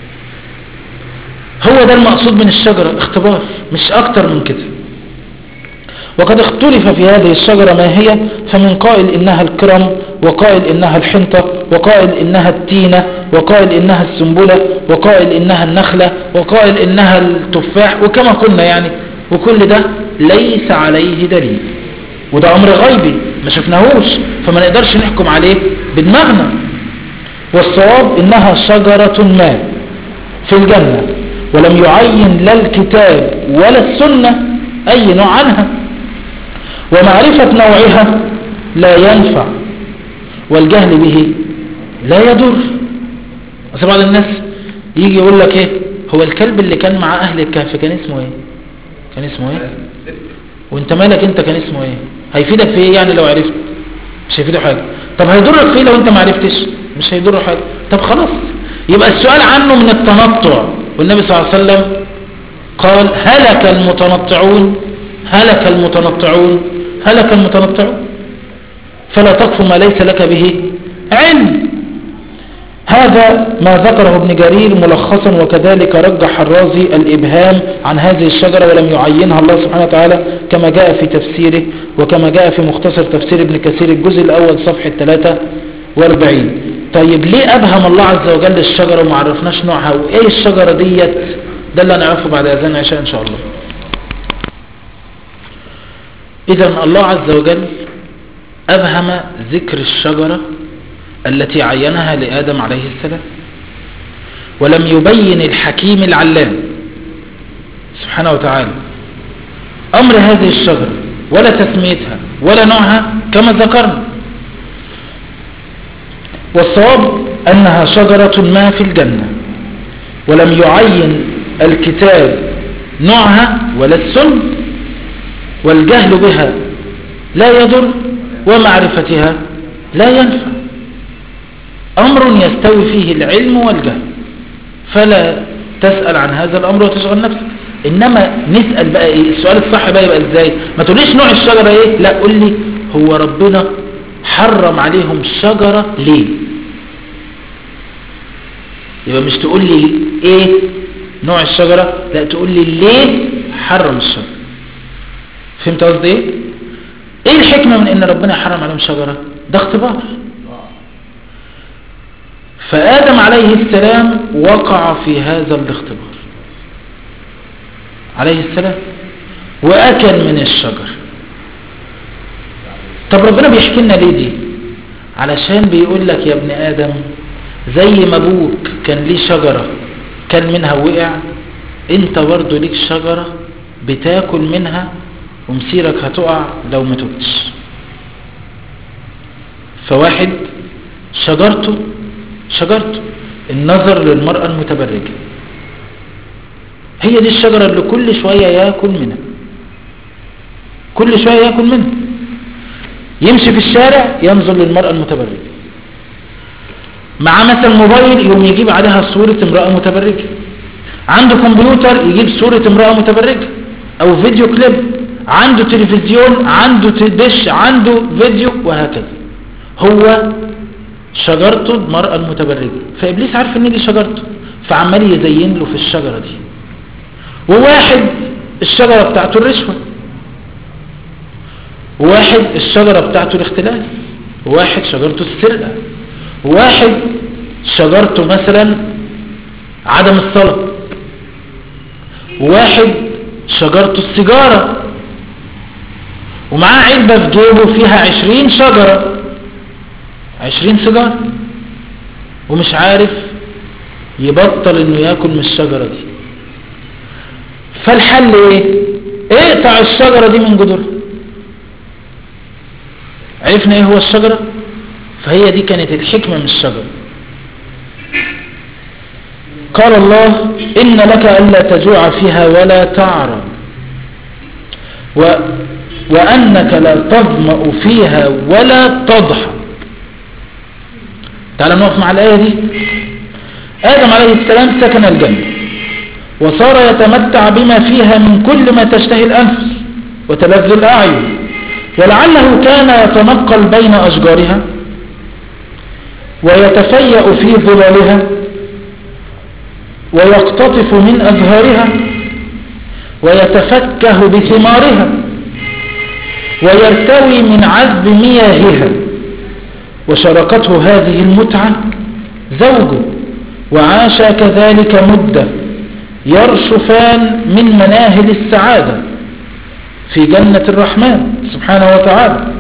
هو ده المقصود من الشجرة، اختبار مش اكتر من كده. وقد اختلف في هذه الشجرة ما هي، فمن قائل انها الكرم، وقائل انها الحنطة، وقائل انها التينة، وقائل انها السنبلة، وقائل انها النخلة، وقائل انها التفاح، وكما قلنا يعني. وكل ده ليس عليه دليل، وده امر غيبي ما شفناهوش، فما نقدرش نحكم عليه بدماغنا. والصواب انها شجرة ما في الجنة، ولم يعين لا الكتاب ولا السنة أي نوع عنها. ومعرفة نوعها لا ينفع والجهل به لا يضر. بس بعض الناس يجي يقول لك ايه، هو الكلب اللي كان مع أهل الكهف كان اسمه ايه؟ كان اسمه ايه؟ وانت مالك انت كان اسمه ايه؟ هيفيدك في ايه يعني لو عرفت؟ مش هيفيده حاجة. طب هيضرك في ايه لو انت ما عرفتش؟ مش هيضره حاجة. طب خلاص، يبقى السؤال عنه من التنطع، والنبي صلى الله عليه وسلم قال هلك المتنطعون هلك المتنطعون هلك المتنطعون، فلا تقف ما ليس لك به علم. هذا ما ذكره ابن جرير ملخصا، وكذلك رجح الرازي الإبهام عن هذه الشجرة ولم يعينها الله سبحانه وتعالى كما جاء في تفسيره، وكما جاء في مختصر تفسير ابن كثير الجزء الأول صفحة 43. طيب ليه أبهم الله عز وجل الشجرة وما عرفناش نوعها وإيه الشجرة ديت؟ ده اللي نعرفه بعد أذان عشاء إن شاء الله. إذن الله عز وجل أبهم ذكر الشجرة التي عينها لآدم عليه السلام، ولم يبين الحكيم العلام سبحانه وتعالى أمر هذه الشجرة ولا تسميتها ولا نوعها كما ذكرنا. والصواب أنها شجرة ما في الجنة، ولم يعين الكتاب نوعها ولا السن، والجهل بها لا يضر ومعرفتها لا ينفع، أمر يستوي فيه العلم والجهل، فلا تسأل عن هذا الأمر وتشغل نفسك. إنما نسأل بقى إيه السؤال الصح بقى، يبقى إزاي؟ ما تقوليش نوع الشجرة إيه، لا قول لي هو ربنا حرم عليهم الشجرة ليه. يبقى مش تقول لي إيه نوع الشجرة، لا تقول لي ليه حرم الشجرة. فهمت قصدي إيه؟ إيه الحكمة من إن ربنا حرم عليهم الشجرة؟ ده اختبار. فآدم عليه السلام وقع في هذا الاختبار عليه السلام وأكل من الشجر. طب ربنا بيحكي لنا ليه دي؟ علشان بيقول لك يا ابن آدم زي ما ابوك كان ليه شجرة كان منها وقع، انت برضو ليك شجرة بتاكل منها ومسيرك هتقع لو ما تبتش. فواحد شجرته النظر للمرأة المتبرجة، هي دي الشجرة اللي كل شوية يأكل منها، كل شوية يأكل منها. يمشي في الشارع ينظر للمرأة المتبرجة، مع مثلا موبايل يوم يجيب عليها صورة امرأة متبرجة، عنده كمبيوتر يجيب صورة امرأة متبرجة او فيديو كليب، عنده تلفزيون، عنده دش، عنده فيديو، وهكذا. هو شجرته المرأة المتبرجة، فإبليس عارف ان دي شجرته فعمال يزين له في الشجرة دي. وواحد الشجرة بتاعته الرشوة، وواحد الشجرة بتاعته الاختلاس، وواحد شجرته السرقة، وواحد شجرته مثلا عدم الصلاة، وواحد شجرته السيجارة، ومعاه علبة في جيبه فيها 20 شجرة 20 سيجارة، ومش عارف يبطل انه ياكل من الشجرة دي. فالحل ايه؟ اقطع الشجرة دي من جذورها. عرفنا ايه هو الشجرة؟ فهي دي كانت الحكمة من الشجرة. قال الله إن لك ألا تجوع فيها ولا تعرى وأنك لا تظمأ فيها ولا تضحى. تعال نقف مع الآية دي. آدم عليه السلام سكن الجنة وصار يتمتع بما فيها من كل ما تشتهي الأنفس وتلذ الأعين، ولعله كان يتنقل بين أشجارها ويتفيأ في ظلالها ويقتطف من أزهارها ويتفكه بثمارها ويرتوي من عذب مياهها، وشاركته هذه المتعة زوجه وعاش كذلك مدة يرشفان من مناهل السعادة في جنة الرحمن سبحانه وتعالى.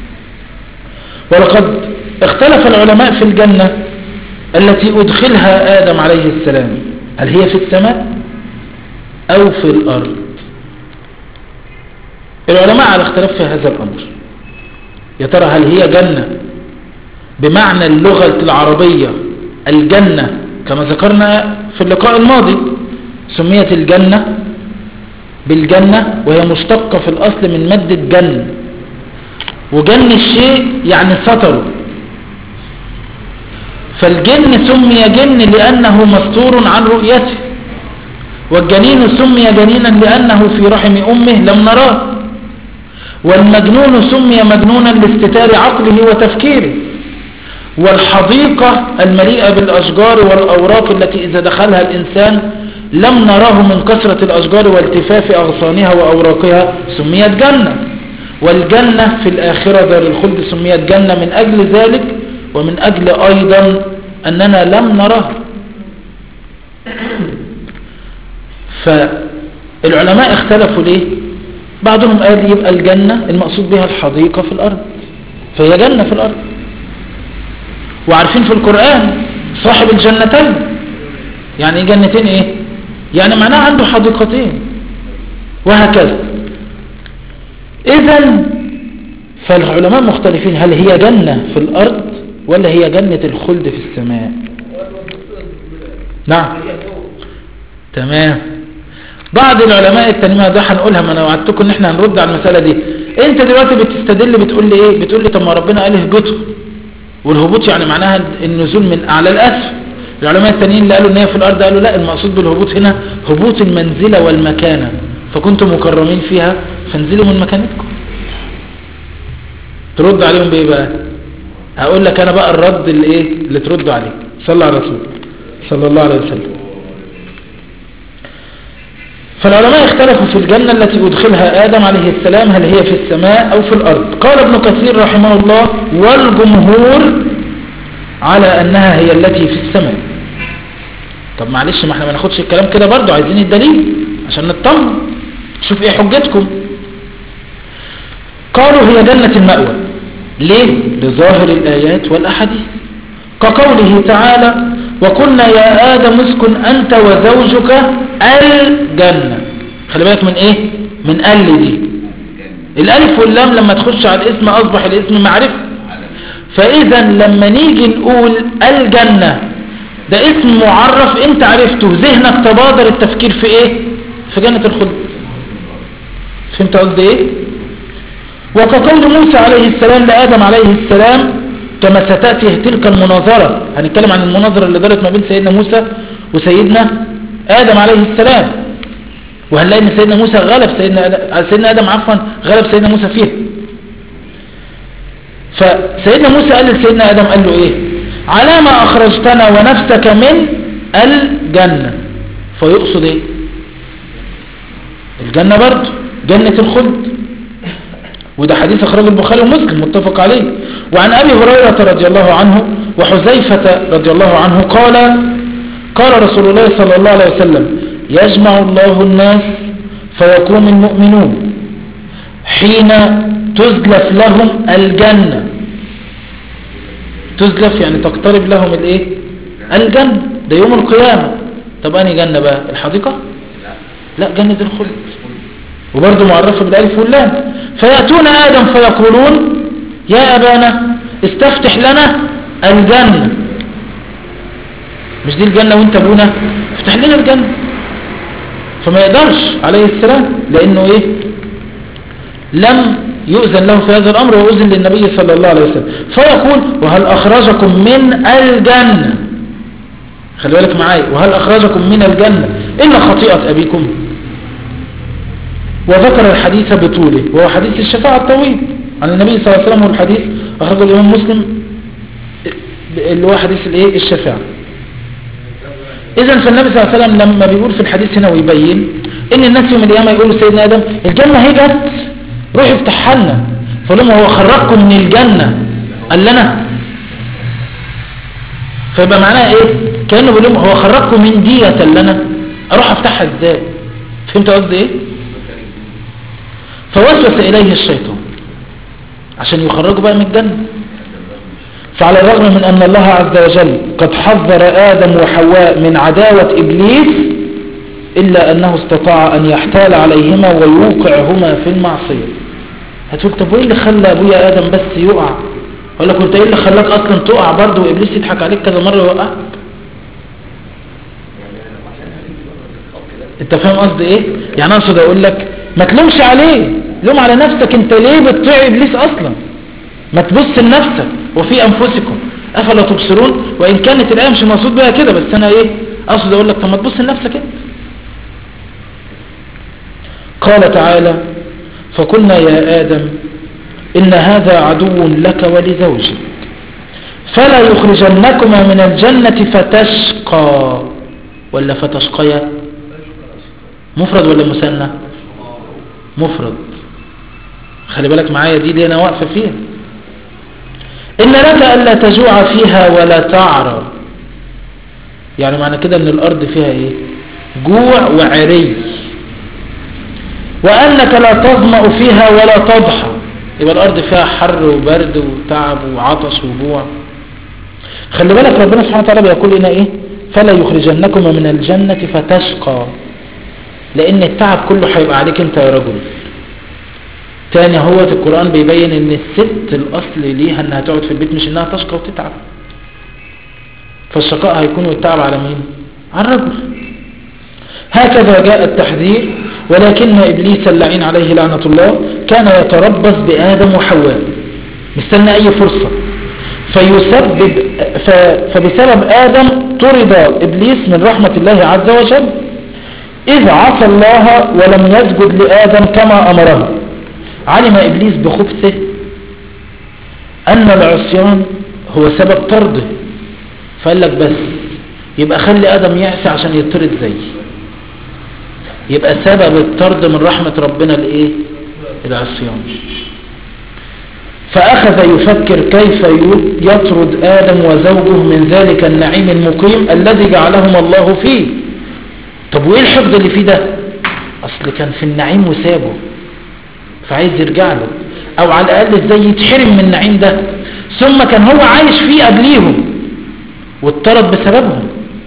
ولقد اختلف العلماء في الجنة التي أدخلها آدم عليه السلام، هل هي في السماء أو في الأرض؟ العلماء على اختلاف في هذا الأمر. يا ترى هل هي جنة بمعنى اللغة العربية الجنة كما ذكرنا في اللقاء الماضي، سميت الجنة بالجنة وهي مشتقة في الأصل من مادة جن، وجن الشيء يعني سطره، فالجن سمي جن لأنه مستور عن رؤيته، والجنين سمي جنينا لأنه في رحم أمه لم نراه، والمجنون سمي مجنونا لاستتار عقله وتفكيره، والحديقة المليئة بالأشجار والأوراق التي إذا دخلها الإنسان لم نراه من كثرة الأشجار والتفاف أغصانها وأوراقها سميت جنة، والجنة في الآخرة دار الخلد سميت جنة من أجل ذلك، ومن أجل أيضا أننا لم نراه. فالعلماء اختلفوا ليه؟ بعضهم قال يبقى الجنة المقصود بها الحديقة في الأرض، فهي جنة في الأرض. وعارفين في القرآن صاحب الجنتين، يعني جنتين ايه؟ يعني معناه عنده حديقتين، وهكذا. إذن فالعلماء مختلفين، هل هي جنة في الأرض ولا هي جنة الخلد في السماء؟ نعم تمام. بعض العلماء التانيين ده هنقولها، ما انا وعدتكم ان احنا هنرد على المسألة دي. انت دلوقتي بتستدل بتقول لي ايه؟ بتقول لي طب ما ربنا قال اهبطوا، والهبوط يعني معناها النزول من اعلى الاسفل. العلماء التانيين اللي قالوا ان هي في الارض قالوا لا، المقصود بالهبوط هنا هبوط المنزلة والمكانة، فكنتم مكرمين فيها فانزلوا من مكانتكم. ترد عليهم بايه بقى؟ هقول لك انا بقى الرد اللي ايه اللي ترد عليه. صلى على الرسول صلى الله عليه وسلم. فالعلماء اختلفوا في الجنة التي أدخلها آدم عليه السلام، هل هي في السماء أو في الأرض. قال ابن كثير رحمه الله والجمهور على أنها هي التي في السماء. طب معلش، ما احنا ما ناخدش الكلام كده برضو، عايزين الدليل عشان نطمن شوف ايه حجتكم. قالوا هي جنة المأوى. ليه؟ لظاهر الآيات والأحاديث، كقوله تعالى وقلنا يا آدم اسكن أنت وزوجك الجنة. خلي بالك من ايه؟ من دي الالف واللام لما تخش على الاسم اصبح الاسم معرفة. فاذا لما نيجي نقول الجنة ده اسم معرف انت عرفته، ذهنك تبادر التفكير في ايه؟ في جنة الخلد. فهمت قصدي ايه؟ وكقول موسى عليه السلام لآدم عليه السلام، كما ستأتي تلك المناظرة، هنتكلم عن المناظرة اللي دارت ما بين سيدنا موسى وسيدنا آدم عليه السلام، وهنلاقي ان سيدنا موسى غلب سيدنا آدم غلب سيدنا موسى فيه. فسيدنا موسى قال لسيدنا آدم قال له ايه؟ على ما أخرجتنا ونفسك من الجنة. فيقصد ايه؟ الجنة برضه جنة الخلد، وده حديث أخرجه البخاري ومسلم متفق عليه. وعن أبي هريرة رضي الله عنه وحذيفة رضي الله عنه قال رسول الله صلى الله عليه وسلم يجمع الله الناس فيقوم المؤمنون حين تزلف لهم الجنة. تزلف يعني تقترب لهم الايه؟ الجنة، ده يوم القيامة. طب أنهي جنة بقى؟ الحديقة؟ لا، جنة الخلد، وبرضه معرفة بالالف واللام. فيأتون آدم فيقولون يا أبانا استفتح لنا الجنة. مش دي الجنة وانت ابونا؟ افتح لنا الجنة. فما يقدرش عليه السلام، لانه ايه؟ لم يؤذن له في هذا الامر، وأذن للنبي صلى الله عليه وسلم. فيقول وهل اخرجكم من الجنة، خلي بالك معايا، وهل اخرجكم من الجنة الا خطيئة ابيكم. وذكر الحديث بطوله، وهو حديث الشفاعة الطويل عن النبي صلى الله عليه وسلم، والحديث اخرجه الامام مسلم اللي هو حديث الايه؟ الشفاعة. اذا فالنبي صلى الله عليه وسلم لما بيقول في الحديث هنا ويبين ان الناس يوم القيامه يقولوا سيدنا ادم الجنه هي جت، روح افتحها لنا. فلما هو خرجكم من الجنه قال لنا، فيبقى معناها ايه؟ كانه بيقول لهم هو خرجكم من دية لنا، اروح افتحها ازاي؟ فهمت قصدي ايه؟ فوسوس اليه الشيطان عشان يخرجوا بقى من الجنه. فعلى الرغم من أن الله عز وجل قد حذر آدم وحواء من عداوة إبليس، إلا أنه استطاع أن يحتال عليهما ويوقعهما في المعصية. هتقول طب وايه اللي خلى ابويا ادم بس يقع؟ اقول لك انت ايه اللي خلاك اصلا تقع برضه وابليس يضحك عليك كذا مره يوقعك؟ انت فاهم قصدي ايه؟ يعني اقصد اقول لك ما تلومش عليه، لوم على نفسك. انت ليه بتطيع ابليس اصلا؟ ما تبص لنفسك، وفي انفسكم افلا تبصرون. وان كانت الايه مش المقصود بها كده، بس انا ايه اقصد اقول لك طب ما تبص لنفسك انت. قال تعالى فقلنا يا آدم إن هذا عدو لك ولزوجك فلا يخرجنكما من الجنة فتشقى. ولا فتشقيا؟ مفرد ولا مثنى؟ مفرد. خلي بالك معايا دي اللي أنا واقفة فيها. إن لك ألا تجوع فيها ولا تعرى. يعني معنى كده إن الأرض فيها إيه؟ جوع وعري. وأنك لا تظمأ فيها ولا تضحى. يبقى الأرض فيها حر وبرد وتعب وعطش وجوع. خلي بالك ربنا سبحانه وتعالى بيقول لنا إيه؟ فلا يخرجنكما من الجنة فتشقى. لأن التعب كله هيبقى عليك أنت يا رجل. تاني هو في القرآن بيبين إن الست الأصل ليها إنها تقعد في البيت، مش إنها تشقى وتتعب. فالشقاء هيكون والتعب على مين؟ على الرجل. هكذا جاء التحذير. ولكن إبليس اللعين عليه لعنة الله كان يتربص بآدم وحواء مستنى أي فرصة فبسبب آدم طرد إبليس من رحمة الله عز وجل إذ عصى الله ولم يسجد لآدم كما أمره. علم إبليس بخبثه أن العصيان هو سبب طرده، فقال لك بس يبقى خلي آدم يعصي عشان يطرد زيه، يبقى سبب الطرد من رحمة ربنا الايه؟ العصيان. فأخذ يفكر كيف يطرد آدم وزوجه من ذلك النعيم المقيم الذي جعلهم الله فيه. طب وإيه الحقد اللي فيه ده؟ أصل كان في النعيم وسابه فعايز يرجع له، أو على الأقل ازاي يتحرم من النعيم ده، ثم كان هو عايش فيه قبليهم واتطرد بسببهم.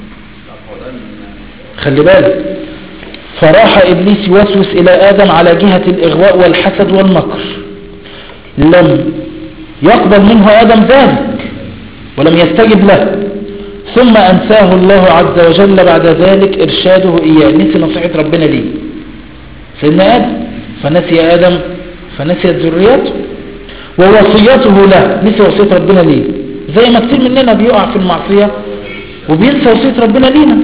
خلي بالك. فراح إبليس يوسوس إلى آدم على جهة الإغواء والحسد والمكر. لم يقبل منه آدم ذلك ولم يستجب له، ثم أنساه الله عز وجل بعد ذلك إرشاده إياه. نسي نصيحة ربنا ليه سيدنا آدم، فنسي آدم فنسيت ذريته، ووصيته له نسي وصية ربنا ليه، زي ما كتير مننا بيقع في المعصية وبينسى وصية ربنا لينا.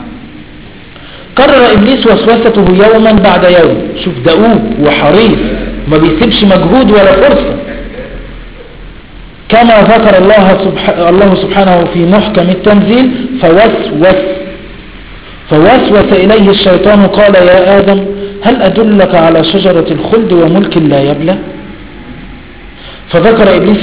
كرر إبليس وسوسته يوما بعد يوم. شوف دؤوب وحريص ما بيسيبش مجهود ولا فرصة. كما ذكر الله سبحانه في محكم التنزيل فوسوس إليه الشيطان قال يا آدم هل أدلك على شجرة الخلد وملك لا يبلى؟ فذكر إبليس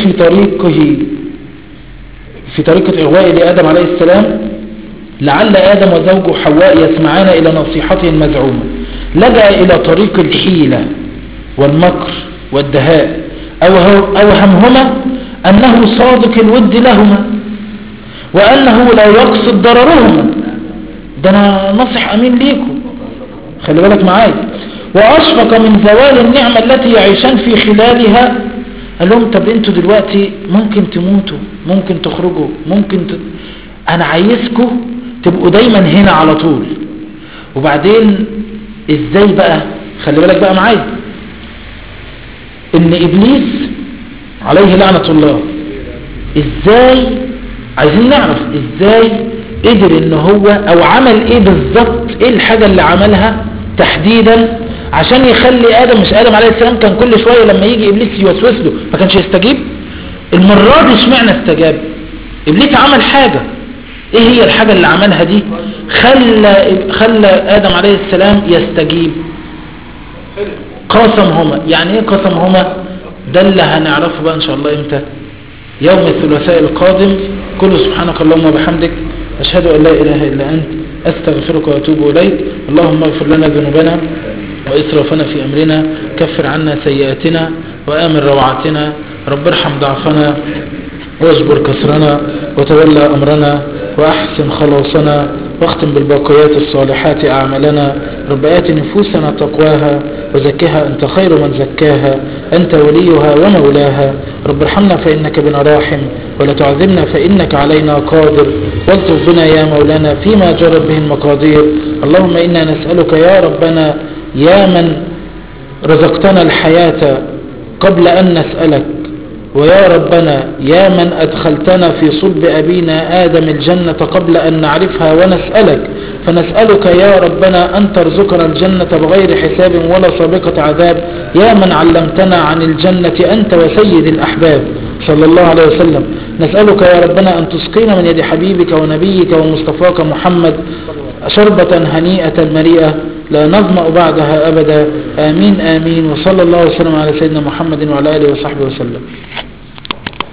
في طريقة إغواء لآدم عليه السلام لعل آدم وزوجه حواء يسمعان إلى نصيحته المزعومة، لجأ إلى طريق الحيلة والمكر والدهاء، أوهمهما أنه صادق الود لهما وأنه لا يقصد ضررهما. ده أنا نصح أمين ليكم، خلي بالك معايا. وأشفق من زوال النعمة التي يعيشان في خلالها. قال لهم طب انتوا دلوقتي ممكن تموتوا، ممكن تخرجوا، أنا عايزكم تبقوا دايما هنا على طول. وبعدين ازاي بقى؟ خلي بالك بقى معايا ان ابليس عليه لعنة الله ازاي، عايزين نعرف ازاي قدر ان هو او عمل ايه بالظبط، ايه الحاجة اللي عملها تحديدا عشان يخلي ادم، مش ادم عليه السلام كان كل شوية لما يجي ابليس يوسوس له ما كانش يستجيب، المرة دي اشمعنى استجاب؟ ابليس عمل حاجة، ايه هي الحاجة اللي عملها دي خلى آدم عليه السلام يستجيب؟ قسمهما. يعني ايه قسمهما؟ ده اللي هنعرفه بقى ان شاء الله امتى؟ يوم الثلاثاء القادم. كل سبحانك اللهم وبحمدك اشهد ان لا اله الا انت استغفرك واتوب اليك. اللهم اغفر لنا ذنوبنا واسرافنا في امرنا، كفر عنا سيئاتنا وامن روعاتنا، رب ارحم ضعفنا واجبر كسرنا وتولى أمرنا وأحسن خلاصنا، واختم بالباقيات الصالحات أعمالنا. رب آت نفوسنا تقواها وزكها أنت خير من زكاها، أنت وليها ومولاها. رب ارحمنا فإنك بنا راحم، ولا تعذبنا فإنك علينا قادر، والطف بنا يا مولانا فيما جرت به المقادير. اللهم إنا نسألك يا ربنا يا من رزقتنا الحياة قبل أن نسألك، ويا ربنا يا من أدخلتنا في صلب أبينا آدم الجنة قبل أن نعرفها ونسألك، فنسألك يا ربنا أن ترزقنا الجنة بغير حساب ولا سابقة عذاب، يا من علمتنا عن الجنة أنت وسيد الأحباب صلى الله عليه وسلم. نسألك يا ربنا أن تسقينا من يد حبيبك ونبيك ومصطفاك محمد شربة هنيئة مريئة لا نظمأ بعدها أبدا. آمين آمين. وصلى الله وسلم على سيدنا محمد وعلى آله وصحبه وسلم.